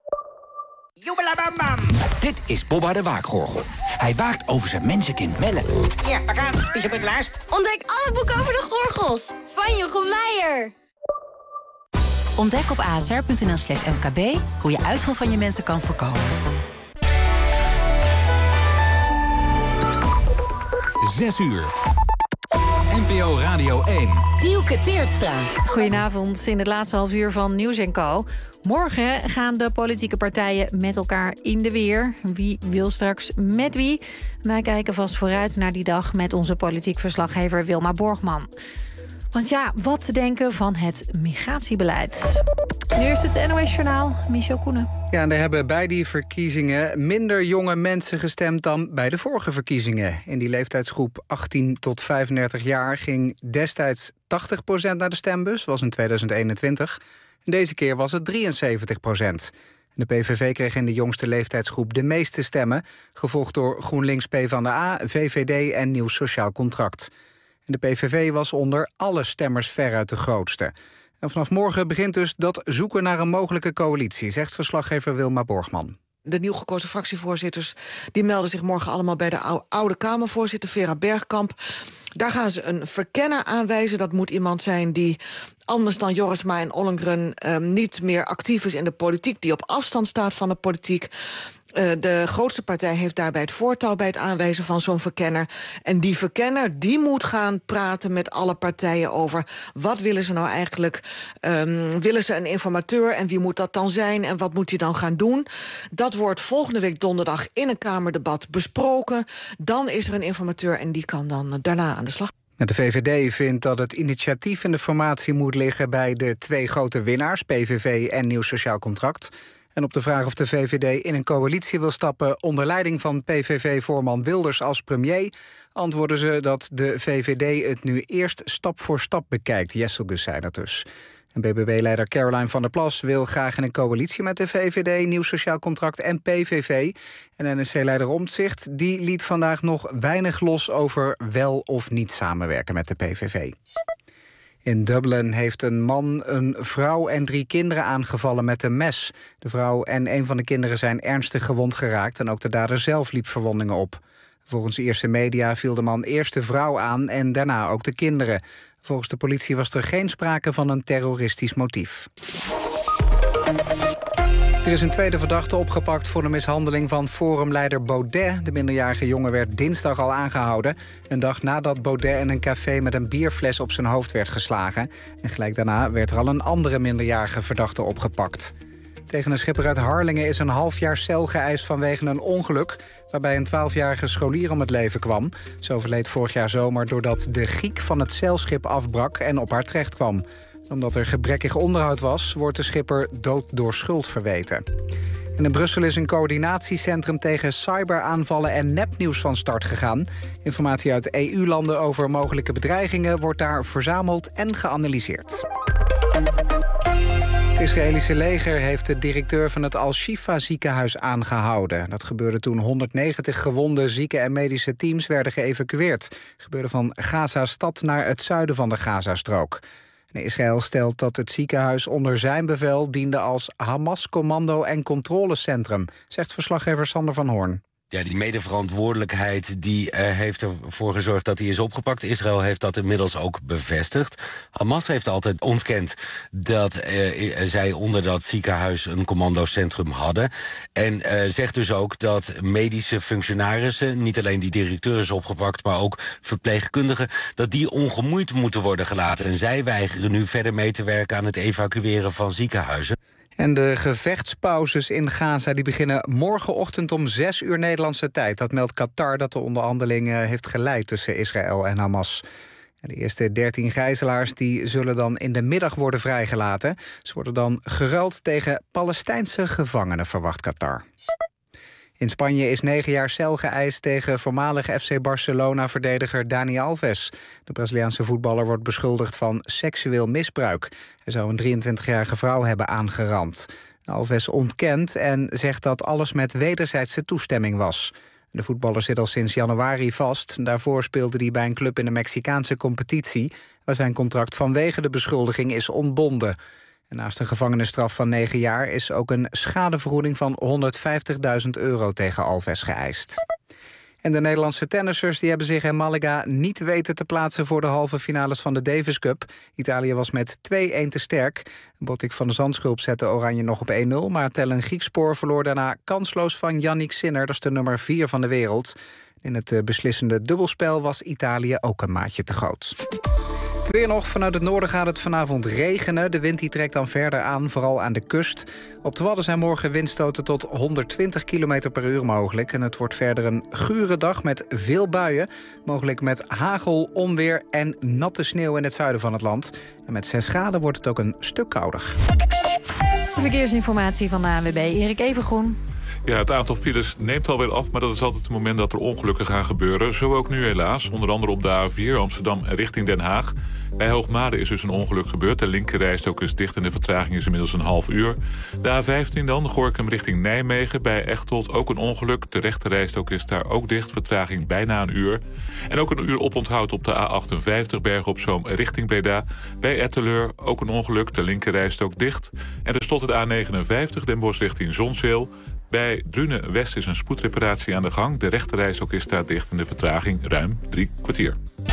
Dit is Bobba de Waakgorgel. Hij waakt over zijn mensenkind Melle. Ja, pak aan, Pieter-Puntelaars. Ontdek alle boeken over de gorgels van Jochem Meijer. Ontdek op asr.nl/mkb hoe je uitval van je mensen kan voorkomen. 6 uur. NPO Radio 1. Dielke Teertstra. Goedenavond, in het laatste half uur van Nieuws & Co. Morgen gaan de politieke partijen met elkaar in de weer. Wie wil straks met wie? Wij kijken vast vooruit naar die dag met onze politiek verslaggever Wilma Borgman. Want ja, wat te denken van het migratiebeleid? Nu is het NOS-journaal, Michel Koenen. Ja, en er hebben bij die verkiezingen minder jonge mensen gestemd dan bij de vorige verkiezingen. In die leeftijdsgroep 18 tot 35 jaar ging destijds 80% naar de stembus, was in 2021. En deze keer was het 73%. De PVV kreeg in de jongste leeftijdsgroep de meeste stemmen, gevolgd door GroenLinks, PvdA, VVD en Nieuw Sociaal Contract. En de PVV was onder alle stemmers veruit de grootste. En vanaf morgen begint dus dat zoeken naar een mogelijke coalitie, zegt verslaggever Wilma Borgman. De nieuw gekozen fractievoorzitters die melden zich morgen allemaal bij de oude Kamervoorzitter Vera Bergkamp. Daar gaan ze een verkenner aanwijzen. Dat moet iemand zijn die anders dan Jorisma en Ollongren niet meer actief is in de politiek, die op afstand staat van de politiek. De grootste partij heeft daarbij het voortouw bij het aanwijzen van zo'n verkenner. En die verkenner die moet gaan praten met alle partijen over wat willen ze nou eigenlijk. Willen ze een informateur en wie moet dat dan zijn en wat moet hij dan gaan doen? Dat wordt volgende week donderdag in een Kamerdebat besproken. Dan is er een informateur en die kan dan daarna aan de slag. De VVD vindt dat het initiatief in de formatie moet liggen bij de twee grote winnaars, PVV en Nieuw Sociaal Contract. En op de vraag of de VVD in een coalitie wil stappen onder leiding van PVV-voorman Wilders als premier, antwoorden ze dat de VVD het nu eerst stap voor stap bekijkt. Jesselgus zei dat dus. En BBB-leider Caroline van der Plas wil graag in een coalitie met de VVD, Nieuw Sociaal Contract en PVV. En NSC-leider Omtzigt die liet vandaag nog weinig los over wel of niet samenwerken met de PVV. In Dublin heeft een man een vrouw en 3 kinderen aangevallen met een mes. De vrouw en een van de kinderen zijn ernstig gewond geraakt en ook de dader zelf liep verwondingen op. Volgens Ierse media viel de man eerst de vrouw aan en daarna ook de kinderen. Volgens de politie was er geen sprake van een terroristisch motief. Er is een tweede verdachte opgepakt voor de mishandeling van forumleider Baudet. De minderjarige jongen werd dinsdag al aangehouden. Een dag nadat Baudet in een café met een bierfles op zijn hoofd werd geslagen. En gelijk daarna werd er al een andere minderjarige verdachte opgepakt. Tegen een schipper uit Harlingen is een half jaar cel geëist vanwege een ongeluk waarbij een 12-jarige scholier om het leven kwam. Ze overleed vorig jaar zomer doordat de giek van het zeilschip afbrak en op haar terecht kwam. Omdat er gebrekkig onderhoud was, wordt de schipper dood door schuld verweten. En in Brussel is een coördinatiecentrum tegen cyberaanvallen en nepnieuws van start gegaan. Informatie uit EU-landen over mogelijke bedreigingen wordt daar verzameld en geanalyseerd. Het Israëlische leger heeft de directeur van het Al-Shifa ziekenhuis aangehouden. Dat gebeurde toen 190 gewonde zieke en medische teams werden geëvacueerd. Het gebeurde van Gaza-stad naar het zuiden van de Gazastrook. Israël stelt dat het ziekenhuis onder zijn bevel diende als Hamas-commando- en controlecentrum, zegt verslaggever Sander van Hoorn. Ja, die medeverantwoordelijkheid die heeft ervoor gezorgd dat hij is opgepakt. Israël heeft dat inmiddels ook bevestigd. Hamas heeft altijd ontkend dat zij onder dat ziekenhuis een commandocentrum hadden. En zegt dus ook dat medische functionarissen, niet alleen die directeur is opgepakt, maar ook verpleegkundigen, dat die ongemoeid moeten worden gelaten. En zij weigeren nu verder mee te werken aan het evacueren van ziekenhuizen. En de gevechtspauzes in Gaza die beginnen morgenochtend om 6 uur Nederlandse tijd. Dat meldt Qatar, dat de onderhandeling heeft geleid tussen Israël en Hamas. De eerste 13 gijzelaars die zullen dan in de middag worden vrijgelaten. Ze worden dan geruild tegen Palestijnse gevangenen, verwacht Qatar. In Spanje is 9 jaar cel geëist tegen voormalig FC Barcelona-verdediger Dani Alves. De Braziliaanse voetballer wordt beschuldigd van seksueel misbruik. Hij zou een 23-jarige vrouw hebben aangerand. Alves ontkent en zegt dat alles met wederzijdse toestemming was. De voetballer zit al sinds januari vast. Daarvoor speelde hij bij een club in de Mexicaanse competitie, waar zijn contract vanwege de beschuldiging is ontbonden. En naast een gevangenisstraf van 9 jaar is ook een schadevergoeding van €150.000 tegen Alves geëist. En de Nederlandse tennissers die hebben zich in Malaga niet weten te plaatsen voor de halve finales van de Davis Cup. Italië was met 2-1 te sterk. Botik van de Zandschulp zette Oranje nog op 1-0, maar Tellen Griekspoor verloor daarna kansloos van Yannick Sinner, dat is de nummer 4 van de wereld. In het beslissende dubbelspel was Italië ook een maatje te groot. Het weer nog. Vanuit het noorden gaat het vanavond regenen. De wind die trekt dan verder aan, vooral aan de kust. Op de Wadden zijn morgen windstoten tot 120 km per uur mogelijk. En het wordt verder een gure dag met veel buien. Mogelijk met hagel, onweer en natte sneeuw in het zuiden van het land. En met 6 graden wordt het ook een stuk kouder. Verkeersinformatie van de ANWB, Erik Evengroen. Ja, het aantal files neemt alweer af, maar dat is altijd het moment dat er ongelukken gaan gebeuren. Zo ook nu helaas, onder andere op de A4 Amsterdam richting Den Haag. Bij Hoogmade is dus een ongeluk gebeurd. De linkerrijstrook is dicht en de vertraging is inmiddels een half uur. De A15 dan, Gorinchem richting Nijmegen. Bij Echteld ook een ongeluk. De rechterrijstrook is daar ook dicht, vertraging bijna een uur. En ook een uur oponthoud op de A58 Bergen op Zoom richting Breda. Bij Etteleur ook een ongeluk, de linkerrijstrook dicht. En tenslotte de A59 Den Bosch richting Zonzeel. Bij Drunen West is een spoedreparatie aan de gang. De rechterrijstrook is daar dicht en de vertraging ruim 3 kwartier.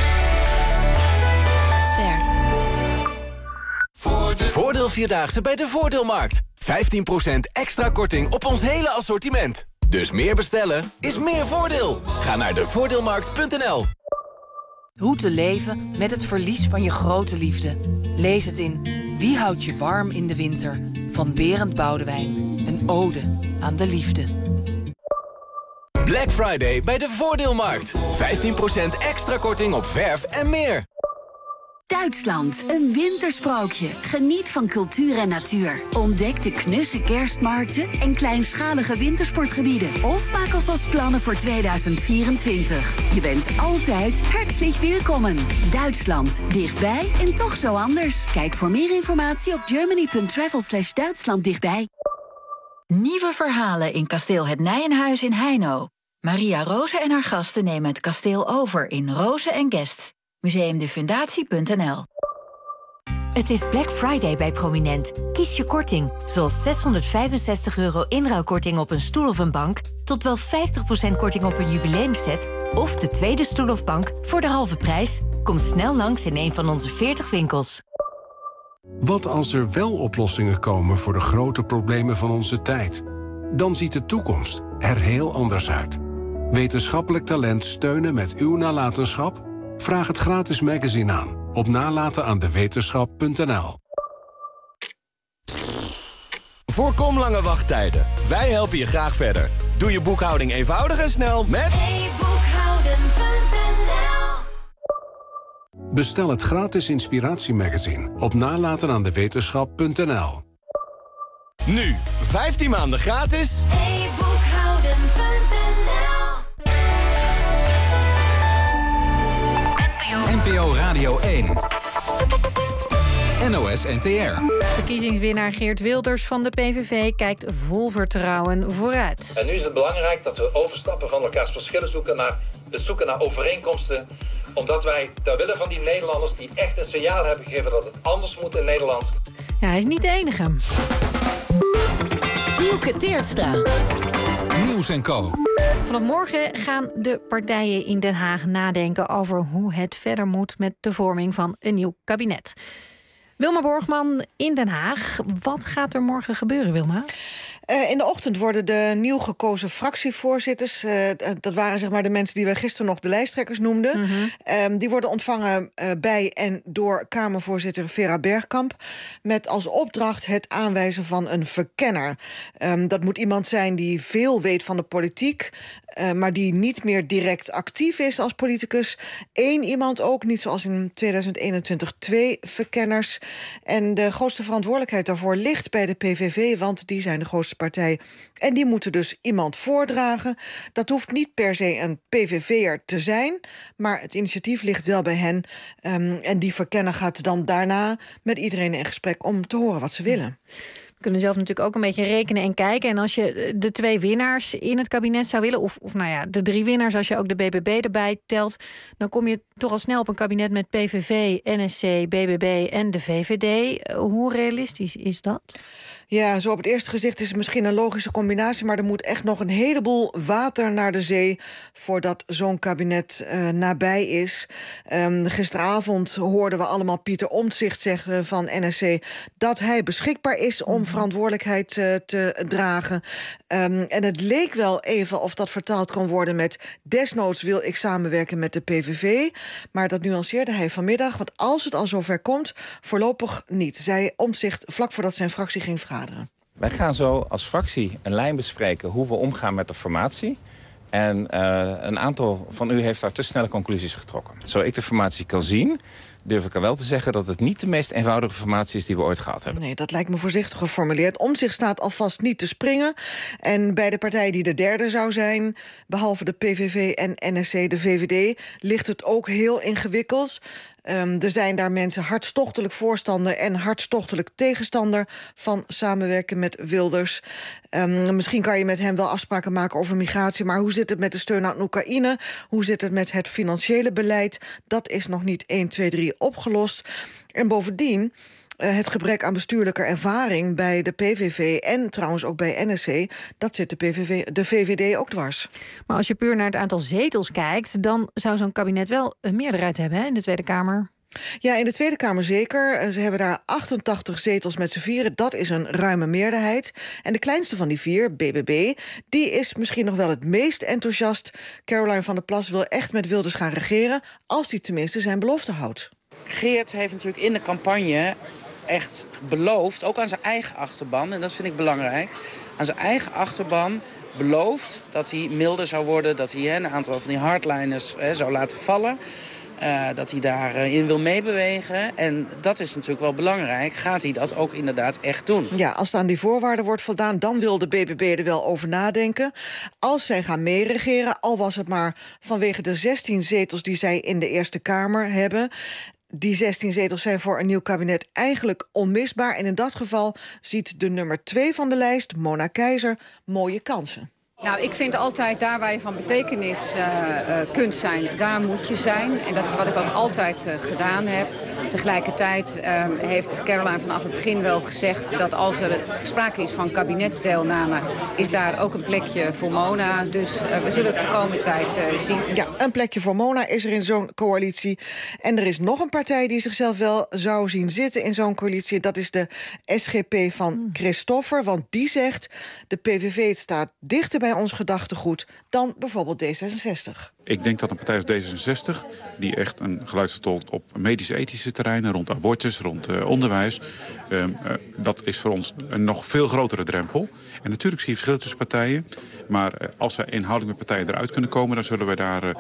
Voordeel Vierdaagse bij de Voordeelmarkt. 15% extra korting op ons hele assortiment. Dus meer bestellen is meer voordeel. Ga naar devoordeelmarkt.nl. Hoe te leven met het verlies van je grote liefde. Lees het in Wie houdt je warm in de winter? Van Berend Boudewijn. Een ode aan de liefde. Black Friday bij de Voordeelmarkt. 15% extra korting op verf en meer. Duitsland, een wintersprookje. Geniet van cultuur en natuur. Ontdek de knusse kerstmarkten en kleinschalige wintersportgebieden. Of maak alvast plannen voor 2024. Je bent altijd hartelijk welkom. Duitsland, dichtbij en toch zo anders. Kijk voor meer informatie op germany.travel/Duitsland dichtbij. Nieuwe verhalen in kasteel Het Nijenhuis in Heino. Maria Roze en haar gasten nemen het kasteel over in Roze en Guests. Museumdefundatie.nl. Het is Black Friday bij Prominent. Kies je korting, zoals €665 inruilkorting op een stoel of een bank, tot wel 50% korting op een jubileumset of de tweede stoel of bank voor de halve prijs. Kom snel langs in een van onze 40 winkels. Wat als er wel oplossingen komen voor de grote problemen van onze tijd? Dan ziet de toekomst er heel anders uit. Wetenschappelijk talent steunen met uw nalatenschap? Vraag het gratis magazine aan op nalatenaandewetenschap.nl. Voorkom lange wachttijden. Wij helpen je graag verder. Doe je boekhouding eenvoudig en snel met e-boekhouden.nl. Bestel het gratis inspiratiemagazine op nalatenaandewetenschap.nl. Nu, 15 maanden gratis. NPO Radio 1. NOS NTR. Verkiezingswinnaar Geert Wilders van de PVV kijkt vol vertrouwen vooruit. En nu is het belangrijk dat we overstappen van elkaars verschillen zoeken naar overeenkomsten. Omdat wij, ter wille van die Nederlanders die echt een signaal hebben gegeven dat het anders moet in Nederland. Ja, hij is niet de enige. Dielke Teertstra. Nieuws en Co. Vanaf morgen gaan de partijen in Den Haag nadenken over hoe het verder moet met de vorming van een nieuw kabinet. Wilma Borgman in Den Haag. Wat gaat er morgen gebeuren, Wilma? In de ochtend worden de nieuw gekozen fractievoorzitters... dat waren zeg maar de mensen die we gisteren nog de lijsttrekkers noemden... die worden ontvangen bij en door Kamervoorzitter Vera Bergkamp... met als opdracht het aanwijzen van een verkenner. Dat moet iemand zijn die veel weet van de politiek... maar die niet meer direct actief is als politicus. 1 iemand ook, niet zoals in 2021 2 verkenners. En de grootste verantwoordelijkheid daarvoor ligt bij de PVV... want die zijn de grootste partij. En die moeten dus iemand voordragen. Dat hoeft niet per se een PVV'er te zijn... maar het initiatief ligt wel bij hen. En die verkenner gaat dan daarna met iedereen in gesprek... om te horen wat ze willen. We kunnen zelf natuurlijk ook een beetje rekenen en kijken. En als je de 2 winnaars in het kabinet zou willen... of nou ja, de 3 winnaars als je ook de BBB erbij telt... dan kom je toch al snel op een kabinet met PVV, NSC, BBB en de VVD. Hoe realistisch is dat? Ja, zo op het eerste gezicht is het misschien een logische combinatie... maar er moet echt nog een heleboel water naar de zee... voordat zo'n kabinet nabij is. Gisteravond hoorden we allemaal Pieter Omtzigt zeggen van NSC... dat hij beschikbaar is om verantwoordelijkheid te dragen. En het leek wel even of dat vertaald kon worden met... desnoods wil ik samenwerken met de PVV. Maar dat nuanceerde hij vanmiddag. Want als het al zover komt, voorlopig niet. Zei Omtzigt vlak voordat zijn fractie ging vergaderen. Wij gaan zo als fractie een lijn bespreken hoe we omgaan met de formatie. En een aantal van u heeft daar te snelle conclusies getrokken. Zo ik de formatie kan zien, durf ik er wel te zeggen dat het niet de meest eenvoudige formatie is die we ooit gehad hebben. Nee, dat lijkt me voorzichtig geformuleerd. Omtzigt staat alvast niet te springen. En bij de partij die de derde zou zijn, behalve de PVV en NSC, de VVD, ligt het ook heel ingewikkeld. Er zijn daar mensen hartstochtelijk voorstander en hartstochtelijk tegenstander van samenwerken met Wilders. Misschien kan je met hem wel afspraken maken over migratie, maar hoe zit het met de steun aan Oekraïne? Hoe zit het met het financiële beleid? Dat is nog niet 1, 2, 3 opgelost. En bovendien het gebrek aan bestuurlijke ervaring bij de PVV... en trouwens ook bij NSC, dat zit de VVD ook dwars. Maar als je puur naar het aantal zetels kijkt... dan zou zo'n kabinet wel een meerderheid hebben hè, in de Tweede Kamer. Ja, in de Tweede Kamer zeker. Ze hebben daar 88 zetels met z'n vieren. Dat is een ruime meerderheid. En de kleinste van die 4, BBB, die is misschien nog wel het meest enthousiast. Caroline van der Plas wil echt met Wilders gaan regeren... als hij tenminste zijn belofte houdt. Geert heeft natuurlijk in de campagne echt beloofd, ook aan zijn eigen achterban, en dat vind ik belangrijk, aan zijn eigen achterban beloofd dat hij milder zou worden, dat hij een aantal van die hardliners zou laten vallen, dat hij daarin wil meebewegen. En dat is natuurlijk wel belangrijk. Gaat hij dat ook inderdaad echt doen? Ja, als er aan die voorwaarden wordt voldaan, dan wil de BBB er wel over nadenken. Als zij gaan meeregeren, al was het maar vanwege de 16 zetels die zij in de Eerste Kamer hebben. Die 16 zetels zijn voor een nieuw kabinet eigenlijk onmisbaar. En in dat geval ziet de nummer 2 van de lijst, Mona Keizer, mooie kansen. Nou, ik vind altijd daar waar je van betekenis kunt zijn, daar moet je zijn. En dat is wat ik ook altijd gedaan heb. Tegelijkertijd heeft Caroline vanaf het begin wel gezegd dat als er sprake is van kabinetsdeelname, is daar ook een plekje voor Mona. Dus we zullen het de komende tijd zien. Ja, een plekje voor Mona is er in zo'n coalitie. En er is nog een partij die zichzelf wel zou zien zitten in zo'n coalitie. Dat is de SGP van Christoffer. Want die zegt, de PVV staat dichter bij ons gedachtegoed dan bijvoorbeeld D66. Ik denk dat een partij als D66, die echt een geluid vertolkt op medisch-ethische terreinen, rond abortus, rond onderwijs, dat is voor ons een nog veel grotere drempel. En natuurlijk zie je verschillen tussen partijen, maar als we inhoudelijk met partijen eruit kunnen komen, dan zullen wij daar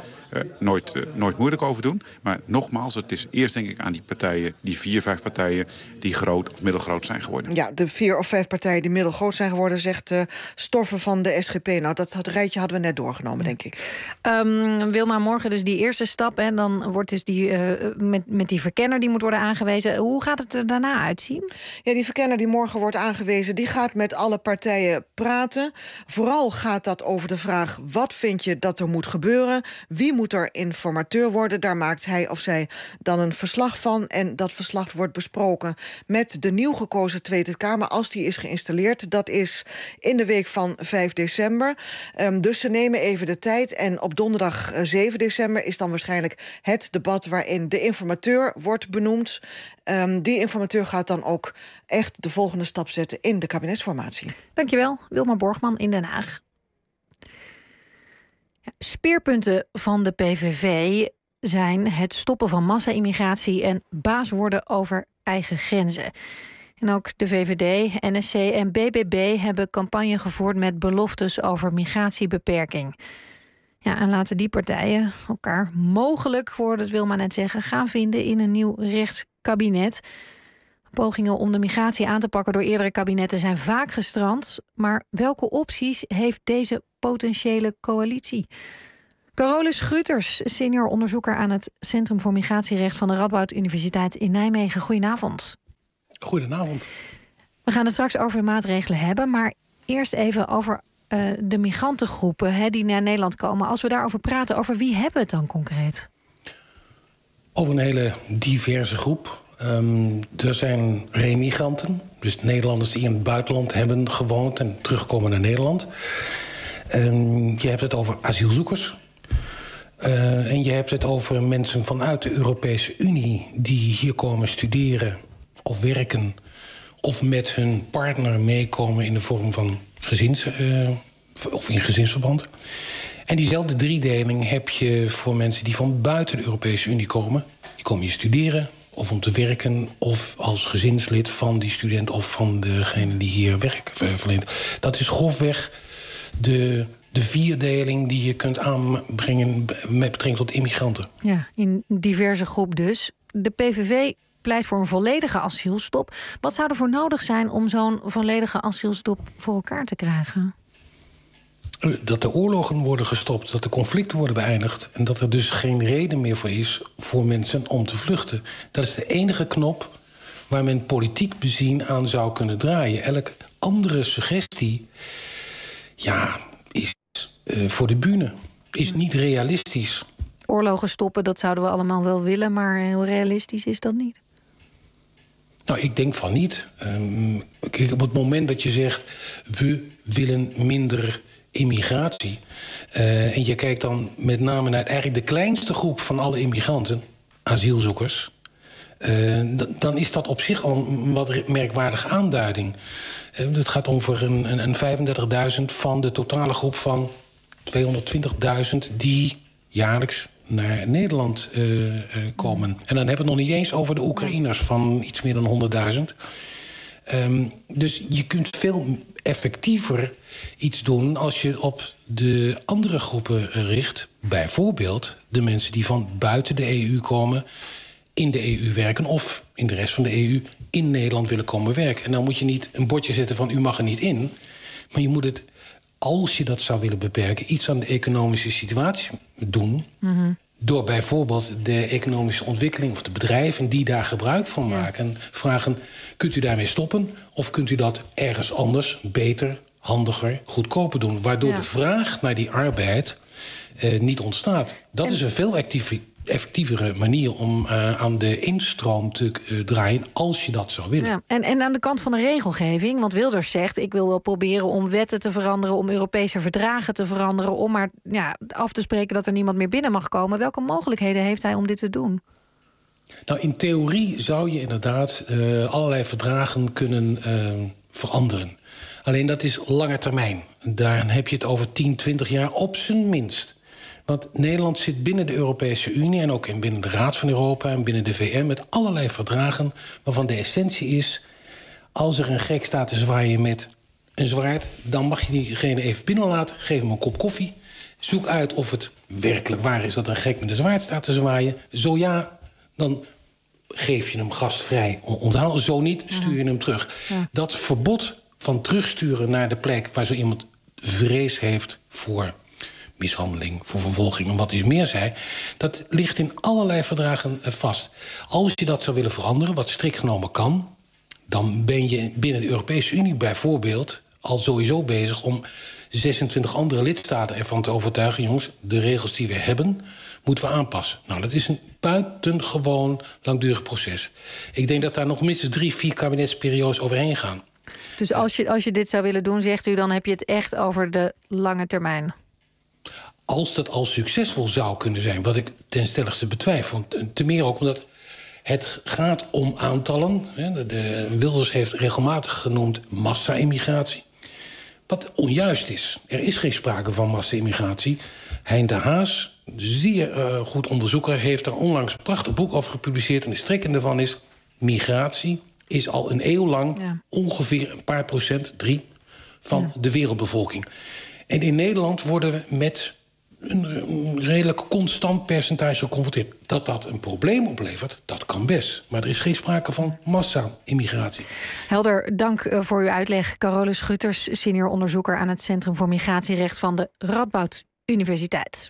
nooit moeilijk over doen. Maar nogmaals, het is eerst denk ik aan die partijen, die 4, 5 partijen die groot of middelgroot zijn geworden. Ja, de 4 of 5 partijen die middelgroot zijn geworden, zegt Stoffer van de SGP. Nou, dat rijtje hadden we net doorgenomen, denk ik. Wilma, morgen dus die eerste stap. En dan wordt dus die met die verkenner die moet worden aangewezen. Hoe gaat het er daarna uitzien? Ja, die verkenner die morgen wordt aangewezen, die gaat met alle partijen praten. Vooral gaat dat over de vraag, wat vind je dat er moet gebeuren? Wie moet er informateur worden? Daar maakt hij of zij dan een verslag van. En dat verslag wordt besproken met de nieuw gekozen Tweede Kamer als die is geïnstalleerd. Dat is in de week van 5 december. december. Dus ze nemen even de tijd. En op donderdag 7 december is dan waarschijnlijk het debat waarin de informateur wordt benoemd. Die informateur gaat dan ook echt de volgende stap zetten in de kabinetsformatie. Dankjewel, Wilma Borgman in Den Haag. Speerpunten van de PVV zijn het stoppen van massa-immigratie en baas worden over eigen grenzen. En ook de VVD, NSC en BBB hebben campagne gevoerd met beloftes over migratiebeperking. Ja, en laten die partijen elkaar mogelijk, hoorde het Wilma net zeggen, gaan vinden in een nieuw rechtskabinet. Pogingen om de migratie aan te pakken door eerdere kabinetten zijn vaak gestrand. Maar welke opties heeft deze potentiële coalitie? Carolus Gruters, senior onderzoeker aan het Centrum voor Migratierecht van de Radboud Universiteit in Nijmegen. Goedenavond. Goedenavond. We gaan het straks over de maatregelen hebben, maar eerst even over de migrantengroepen die naar Nederland komen. Als we daarover praten, over wie hebben we het dan concreet? Over een hele diverse groep. Er zijn remigranten, dus Nederlanders die in het buitenland hebben gewoond en terugkomen naar Nederland. Je hebt het over asielzoekers. En je hebt het over mensen vanuit de Europese Unie die hier komen studeren of werken of met hun partner meekomen in de vorm van of in gezinsverband. En diezelfde driedeling heb je voor mensen die van buiten de Europese Unie komen. Die komen hier studeren of om te werken of als gezinslid van die student of van degene die hier werk verleent. Dat is grofweg de vierdeling die je kunt aanbrengen met betrekking tot immigranten. Ja, in diverse groep dus. De PVV pleit voor een volledige asielstop. Wat zou er voor nodig zijn om zo'n volledige asielstop voor elkaar te krijgen? Dat de oorlogen worden gestopt, dat de conflicten worden beëindigd en dat er dus geen reden meer voor is voor mensen om te vluchten. Dat is de enige knop waar men politiek bezien aan zou kunnen draaien. Elke andere suggestie is voor de bühne, is niet realistisch. Oorlogen stoppen, dat zouden we allemaal wel willen, maar heel realistisch is dat niet. Nou, ik denk van niet. Kijk, op het moment dat je zegt, we willen minder immigratie. En je kijkt dan met name naar eigenlijk de kleinste groep van alle immigranten, asielzoekers. Dan is dat op zich al een wat merkwaardige aanduiding. Het gaat over een 35.000 van de totale groep van 220.000 die jaarlijks naar Nederland komen. En dan hebben we het nog niet eens over de Oekraïners van iets meer dan 100.000. Dus je kunt veel effectiever iets doen als je op de andere groepen richt. Bijvoorbeeld de mensen die van buiten de EU komen, in de EU werken of in de rest van de EU in Nederland willen komen werken. En dan moet je niet een bordje zetten van u mag er niet in. Maar je moet het, als je dat zou willen beperken, iets aan de economische situatie doen. Mm-hmm. Door bijvoorbeeld de economische ontwikkeling of de bedrijven die daar gebruik van maken, vragen, kunt u daarmee stoppen? Of kunt u dat ergens anders, beter, handiger, goedkoper doen? Waardoor de vraag naar die arbeid niet ontstaat. Dat is een veel effectievere manier om aan de instroom te draaien, als je dat zou willen. Ja, en aan de kant van de regelgeving, want Wilders zegt, ik wil wel proberen om wetten te veranderen, om Europese verdragen te veranderen, om maar af te spreken dat er niemand meer binnen mag komen. Welke mogelijkheden heeft hij om dit te doen? Nou, in theorie zou je inderdaad allerlei verdragen kunnen veranderen. Alleen dat is lange termijn. Daar heb je het over 10, 20 jaar op zijn minst. Want Nederland zit binnen de Europese Unie en ook binnen de Raad van Europa en binnen de VN met allerlei verdragen waarvan de essentie is, als er een gek staat te zwaaien met een zwaard, dan mag je diegene even binnenlaten, geef hem een kop koffie, zoek uit of het werkelijk waar is dat een gek met een zwaard staat te zwaaien. Zo ja, dan geef je hem gastvrij onthaal. Zo niet, stuur je hem terug. Ja. Dat verbod van terugsturen naar de plek waar zo iemand vrees heeft voor mishandeling, voor vervolging en wat u meer zei, dat ligt in allerlei verdragen vast. Als je dat zou willen veranderen, wat strikt genomen kan, dan ben je binnen de Europese Unie bijvoorbeeld al sowieso bezig om 26 andere lidstaten ervan te overtuigen, jongens, de regels die we hebben, moeten we aanpassen. Nou, dat is een buitengewoon langdurig proces. Ik denk dat daar nog minstens 3-4 kabinetsperiodes overheen gaan. Dus als je dit zou willen doen, zegt u, dan heb je het echt over de lange termijn. Als dat al succesvol zou kunnen zijn, wat ik ten stelligste betwijfel. Te meer ook omdat het gaat om aantallen. Wilders heeft regelmatig genoemd massa-immigratie. Wat onjuist is. Er is geen sprake van massa-immigratie. Hein de Haas, zeer goed onderzoeker, heeft daar onlangs een prachtig boek over gepubliceerd. En de strekking daarvan is: migratie is al een eeuw lang ongeveer een paar procent, 3%, van de wereldbevolking. En in Nederland worden we met een redelijk constant percentage geconfronteerd. Dat een probleem oplevert, dat kan best. Maar er is geen sprake van massa-immigratie. Helder, dank voor uw uitleg. Carolus Schutters, senior onderzoeker aan het Centrum voor Migratierecht van de Radboud Universiteit.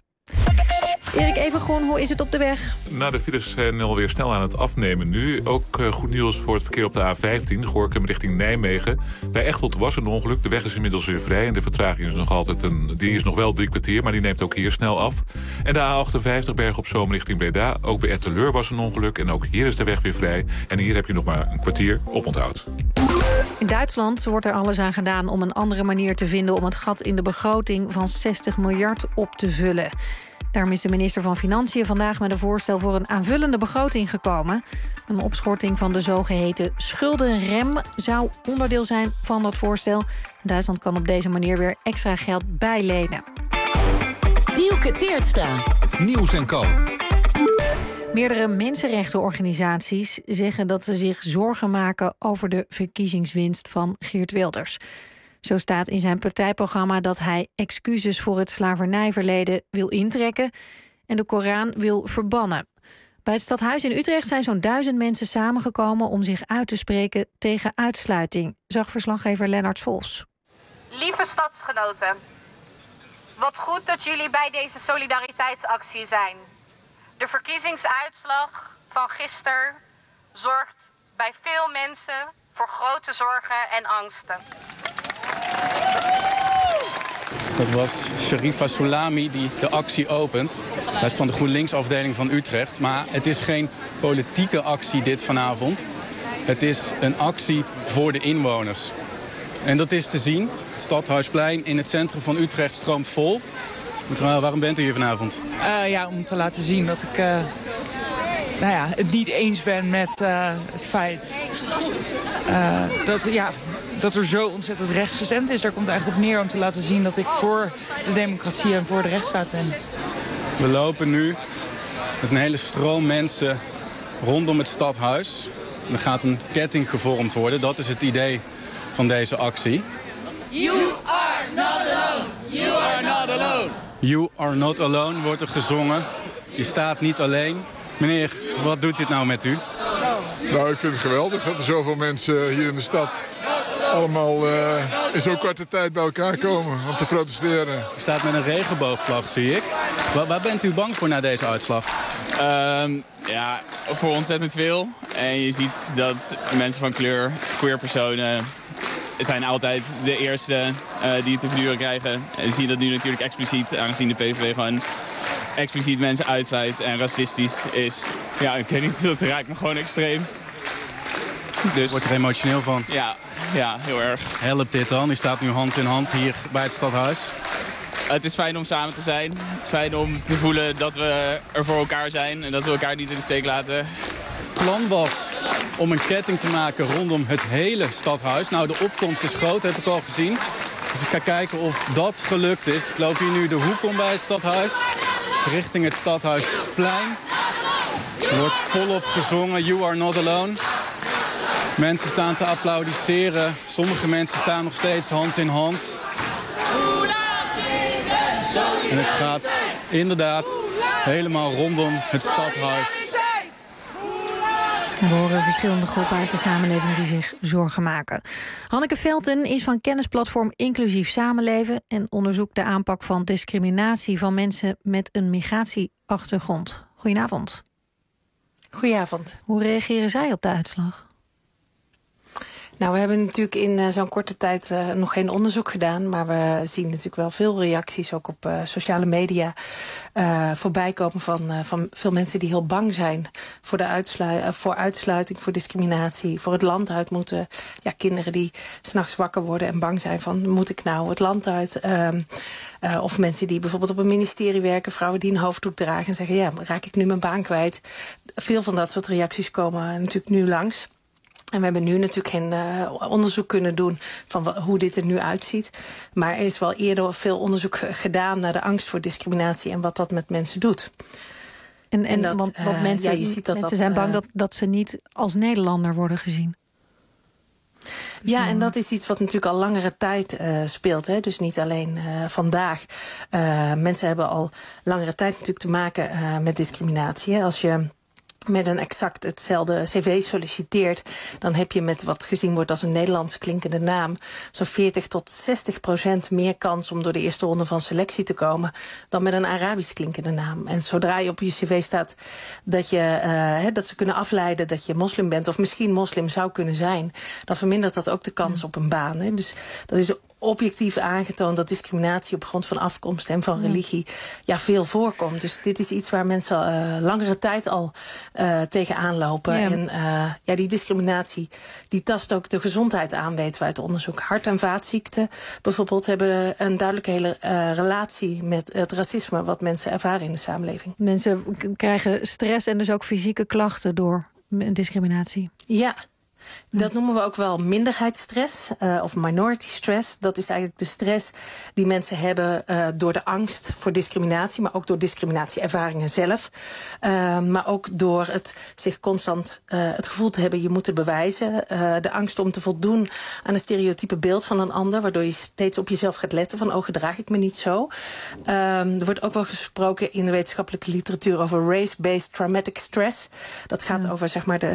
Erik Evengroen, hoe is het op de weg? Nou, de files zijn alweer snel aan het afnemen nu. Ook goed nieuws voor het verkeer op de A15, Gorinchem richting Nijmegen. Bij Echteld was een ongeluk. De weg is inmiddels weer vrij en de vertraging is nog altijd die is nog wel 3 kwartier, maar die neemt ook hier snel af. En de A58 Bergen op Zoom richting Breda. Ook bij Etteleur was een ongeluk en ook hier is de weg weer vrij. En hier heb je nog maar een kwartier op onthoud. In Duitsland wordt er alles aan gedaan om een andere manier te vinden om het gat in de begroting van 60 miljard op te vullen. Daarom is de minister van Financiën vandaag met een voorstel voor een aanvullende begroting gekomen. Een opschorting van de zogeheten schuldenrem zou onderdeel zijn van dat voorstel. Duitsland kan op deze manier weer extra geld bijlenen. Dielke Teertstra. Nieuws en Co. Meerdere mensenrechtenorganisaties zeggen dat ze zich zorgen maken over de verkiezingswinst van Geert Wilders. Zo staat in zijn partijprogramma dat hij excuses voor het slavernijverleden wil intrekken en de Koran wil verbannen. Bij het stadhuis in Utrecht zijn zo'n 1000 mensen samengekomen om zich uit te spreken tegen uitsluiting, zag verslaggever Lennart Vos. Lieve stadsgenoten, wat goed dat jullie bij deze solidariteitsactie zijn. De verkiezingsuitslag van gisteren zorgt bij veel mensen voor grote zorgen en angsten. Dat was Sharifa Soulami die de actie opent. Zij is van de GroenLinks-afdeling van Utrecht. Maar het is geen politieke actie dit vanavond. Het is een actie voor de inwoners. En dat is te zien. Het Stadhuisplein in het centrum van Utrecht stroomt vol. Waarom bent u hier vanavond? Om te laten zien dat ik het niet eens ben met het feit dat er zo ontzettend rechtsgezend is. Daar komt eigenlijk op neer om te laten zien dat ik voor de democratie en voor de rechtsstaat ben. We lopen nu met een hele stroom mensen rondom het stadhuis. Er gaat een ketting gevormd worden. Dat is het idee van deze actie. You are not alone. You are not alone. You are not alone wordt er gezongen. Je staat niet alleen. Meneer, wat doet dit nou met u? Nou, ik vind het geweldig dat er zoveel mensen hier in de stad allemaal in zo'n korte tijd bij elkaar komen om te protesteren. U staat met een regenboogvlag, zie ik. Waar bent u bang voor na deze uitslag? Voor ontzettend veel. En je ziet dat mensen van kleur, queer personen, zijn altijd de eerste die het te verduren krijgen. En je ziet dat nu natuurlijk expliciet, aangezien de PVV gewoon expliciet mensen uitsluit en racistisch is. Ja, ik weet niet, dat raakt me gewoon extreem. Dus word je er emotioneel van? Ja, heel erg. Helpt dit dan? U staat nu hand in hand hier bij het stadhuis. Het is fijn om samen te zijn. Het is fijn om te voelen dat we er voor elkaar zijn en dat we elkaar niet in de steek laten. Het plan was om een ketting te maken rondom het hele stadhuis. Nou, de opkomst is groot, heb ik al gezien. Dus ik ga kijken of dat gelukt is. Ik loop hier nu de hoek om bij het stadhuis, richting het Stadhuisplein. Er wordt volop gezongen, You are not alone. Mensen staan te applaudisseren. Sommige mensen staan nog steeds hand in hand. En het gaat inderdaad helemaal rondom het stadhuis. We horen verschillende groepen uit de samenleving die zich zorgen maken. Hanneke Velten is van kennisplatform Inclusief Samenleven en onderzoekt de aanpak van discriminatie van mensen met een migratieachtergrond. Goedenavond. Goedenavond. Hoe reageren zij op de uitslag? Nou, we hebben natuurlijk in zo'n korte tijd nog geen onderzoek gedaan. Maar we zien natuurlijk wel veel reacties, ook op sociale media, voorbij komen van veel mensen die heel bang zijn voor voor uitsluiting, voor discriminatie, voor het land uit moeten. Ja, kinderen die 's nachts wakker worden en bang zijn van, moet ik nou het land uit? Of mensen die bijvoorbeeld op een ministerie werken, vrouwen die een hoofddoek dragen en zeggen, ja, raak ik nu mijn baan kwijt? Veel van dat soort reacties komen natuurlijk nu langs. En we hebben nu natuurlijk geen onderzoek kunnen doen van hoe dit er nu uitziet. Maar er is wel eerder veel onderzoek gedaan naar de angst voor discriminatie en wat dat met mensen doet. En dat, want mensen, je ziet dat mensen zijn bang dat ze niet als Nederlander worden gezien. Ja, en dat is iets wat natuurlijk al langere tijd speelt. Hè? Dus niet alleen vandaag. Mensen hebben al langere tijd natuurlijk te maken met discriminatie. Hè? Als je met een exact hetzelfde cv solliciteert, dan heb je met wat gezien wordt als een Nederlands klinkende naam zo'n 40 tot 60% meer kans om door de eerste ronde van selectie te komen dan met een Arabisch klinkende naam. En zodra je op je cv staat dat ze kunnen afleiden dat je moslim bent of misschien moslim zou kunnen zijn, dan vermindert dat ook de kans op een baan. Hè? Dus dat is objectief aangetoond dat discriminatie op grond van afkomst en van religie veel voorkomt. Dus dit is iets waar mensen langere tijd al tegenaan lopen. Ja. En die discriminatie die tast ook de gezondheid aan, weten we uit onderzoek. Hart- en vaatziekten bijvoorbeeld hebben een duidelijke hele relatie met het racisme wat mensen ervaren in de samenleving. Mensen krijgen stress en dus ook fysieke klachten door discriminatie. Ja. Dat noemen we ook wel minderheidsstress of minority stress. Dat is eigenlijk de stress die mensen hebben door de angst voor discriminatie, maar ook door discriminatieervaringen zelf. Maar ook door zich constant het gevoel te hebben, je moet het bewijzen. De angst om te voldoen aan een stereotype beeld van een ander, waardoor je steeds op jezelf gaat letten van, gedraag ik me niet zo. Er wordt ook wel gesproken in de wetenschappelijke literatuur over race-based traumatic stress. Dat gaat over, zeg maar,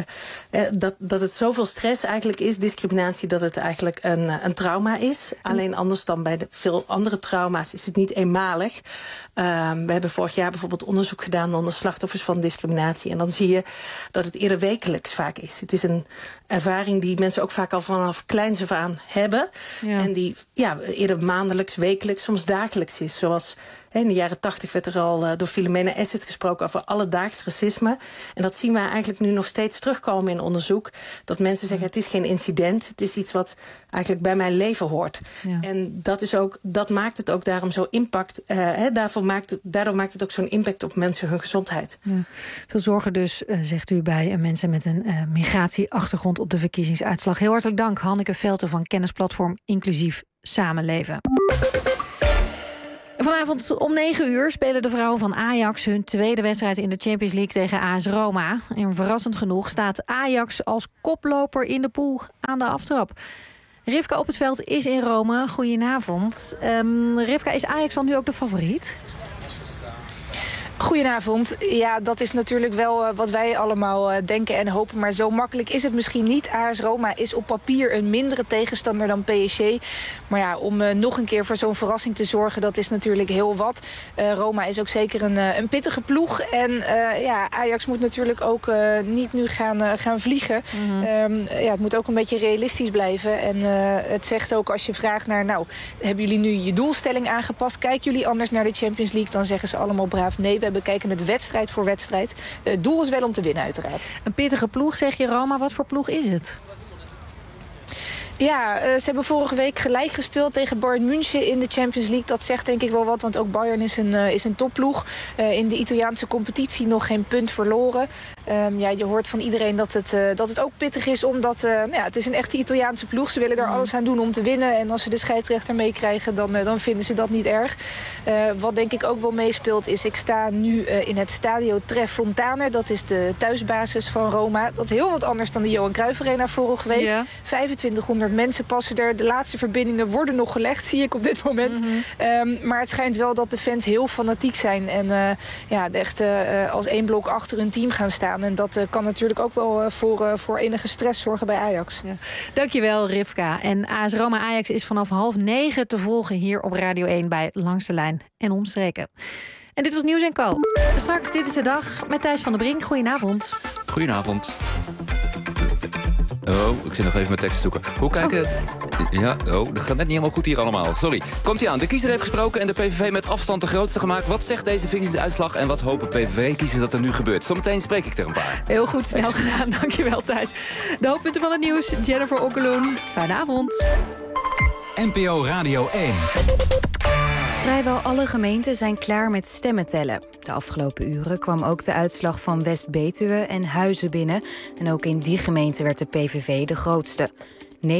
dat het zoveel stress eigenlijk is, discriminatie, dat het eigenlijk een trauma is. Alleen anders dan bij veel andere trauma's is het niet eenmalig. We hebben vorig jaar bijvoorbeeld onderzoek gedaan onder slachtoffers van discriminatie. En dan zie je dat het eerder wekelijks vaak is. Het is een ervaring die mensen ook vaak al vanaf kleins af aan hebben. Ja. En die eerder maandelijks, wekelijks, soms dagelijks is. Zoals in de jaren 80 werd er al door Philomena Asset gesproken over alledaags racisme. En dat zien we eigenlijk nu nog steeds terugkomen in onderzoek. Dat mensen zeggen, het is geen incident. Het is iets wat eigenlijk bij mijn leven hoort. Ja. En dat maakt het ook daarom zo impact. Daardoor maakt het ook zo'n impact op mensen hun gezondheid. Ja. Veel zorgen dus, zegt u, bij mensen met een migratieachtergrond op de verkiezingsuitslag. Heel hartelijk dank, Hanneke Velten van kennisplatform Inclusief Samenleven. Vanavond om 9:00 spelen de vrouwen van Ajax hun tweede wedstrijd in de Champions League tegen AS Roma. En verrassend genoeg staat Ajax als koploper in de pool aan de aftrap. Rivka op het veld is in Rome. Goedenavond. Rivka, is Ajax dan nu ook de favoriet? Goedenavond. Ja, dat is natuurlijk wel wat wij allemaal denken en hopen. Maar zo makkelijk is het misschien niet. AS Roma is op papier een mindere tegenstander dan PSG. Maar ja, om nog een keer voor zo'n verrassing te zorgen, dat is natuurlijk heel wat. Roma is ook zeker een pittige ploeg. En Ajax moet natuurlijk ook niet nu gaan vliegen. Mm-hmm. Het moet ook een beetje realistisch blijven. En het zegt ook, als je vraagt naar, hebben jullie nu je doelstelling aangepast? Kijken jullie anders naar de Champions League? Dan zeggen ze allemaal braaf nee. We bekijken het wedstrijd voor wedstrijd. Het doel is wel om te winnen, uiteraard. Een pittige ploeg, zeg je, Roma. Wat voor ploeg is het? Ja, ze hebben vorige week gelijk gespeeld tegen Bayern München in de Champions League. Dat zegt denk ik wel wat, want ook Bayern is een topploeg. In de Italiaanse competitie nog geen punt verloren. Je hoort van iedereen dat het ook pittig is, omdat het is een echte Italiaanse ploeg. Ze willen er alles aan doen om te winnen. En als ze de scheidsrechter meekrijgen, dan vinden ze dat niet erg. Wat denk ik ook wel meespeelt is, ik sta nu in het Stadio Tre Fontane. Dat is de thuisbasis van Roma. Dat is heel wat anders dan de Johan Cruijff Arena vorige week. Ja. 2500 mensen passen er. De laatste verbindingen worden nog gelegd, zie ik op dit moment. Mm-hmm. Maar het schijnt wel dat de fans heel fanatiek zijn. En echt als één blok achter een team gaan staan. En dat kan natuurlijk ook wel voor enige stress zorgen bij Ajax. Ja. Dankjewel, Rivka. En AS Roma Ajax is vanaf 8:30 te volgen hier op Radio 1 bij Langs de Lijn en Omstreken. En dit was Nieuws & Co. Straks Dit is de Dag met Thijs van der Brink. Goedenavond. Goedenavond. ik zit nog even mijn tekst te zoeken. Hoe kijken... Ja, dat gaat net niet helemaal goed hier allemaal. Sorry. Komt-ie aan. De kiezer heeft gesproken en de PVV met afstand de grootste gemaakt. Wat zegt deze verkiezingsuitslag en wat hopen PVV-kiezers dat er nu gebeurt? Zometeen spreek ik er een paar. Heel goed, snel gedaan. Dankjewel, Thijs. De hoofdpunten van het nieuws. Jennifer Okkeloen. Fijne avond. NPO Radio 1. Vrijwel alle gemeenten zijn klaar met stemmen tellen. De afgelopen uren kwam ook de uitslag van West-Betuwe en Huizen binnen. En ook in die gemeente werd de PVV de grootste. 99,8%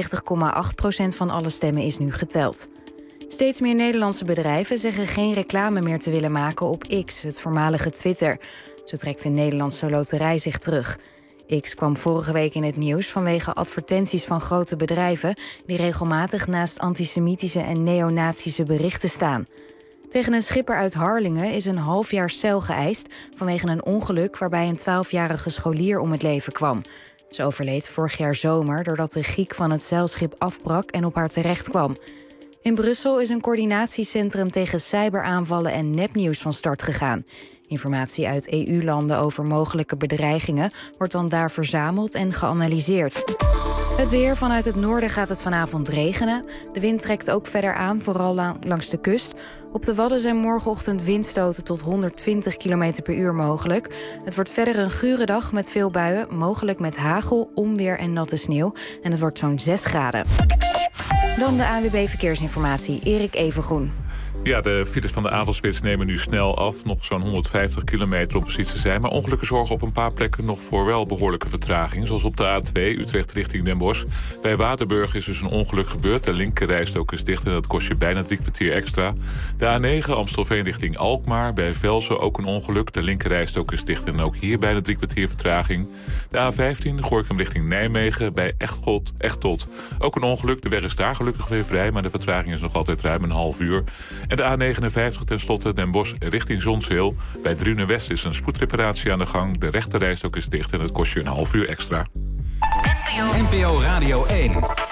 van alle stemmen is nu geteld. Steeds meer Nederlandse bedrijven zeggen geen reclame meer te willen maken op X, het voormalige Twitter. Zo trekt de Nederlandse loterij zich terug. X kwam vorige week in het nieuws vanwege advertenties van grote bedrijven die regelmatig naast antisemitische en neonazische berichten staan. Tegen een schipper uit Harlingen is een half jaar cel geëist vanwege een ongeluk waarbij een 12-jarige scholier om het leven kwam. Ze overleed vorig jaar zomer doordat de giek van het zeilschip afbrak en op haar terecht kwam. In Brussel is een coördinatiecentrum tegen cyberaanvallen en nepnieuws van start gegaan. Informatie uit EU-landen over mogelijke bedreigingen wordt dan daar verzameld en geanalyseerd. Het weer. Vanuit het noorden gaat het vanavond regenen. De wind trekt ook verder aan, vooral langs de kust. Op de Wadden zijn morgenochtend windstoten tot 120 km per uur mogelijk. Het wordt verder een gure dag met veel buien, mogelijk met hagel, onweer en natte sneeuw. En het wordt zo'n 6 graden. Dan de ANWB Verkeersinformatie, Erik Evengroen. Ja, de files van de avondspits nemen nu snel af. Nog zo'n 150 kilometer om precies te zijn. Maar ongelukken zorgen op een paar plekken nog voor wel behoorlijke vertraging. Zoals op de A2, Utrecht richting Den Bosch. Bij Waardenburg is dus een ongeluk gebeurd. De linkerrijstrook is dicht en dat kost je bijna 3 kwartier extra. De A9, Amstelveen richting Alkmaar. Bij Velsen ook een ongeluk. De linkerrijstrook is dicht en ook hier bijna 3 kwartier vertraging. De A15, Gorinchem richting Nijmegen. Bij Echteld ook een ongeluk. De weg is daar gelukkig weer vrij, maar de vertraging is nog altijd ruim een half uur. En de A59 tenslotte Den Bosch richting Zonzeel. Bij Drunen West is een spoedreparatie aan de gang. De rechterrijstrook is dicht en het kost je een half uur extra. NPO Radio 1.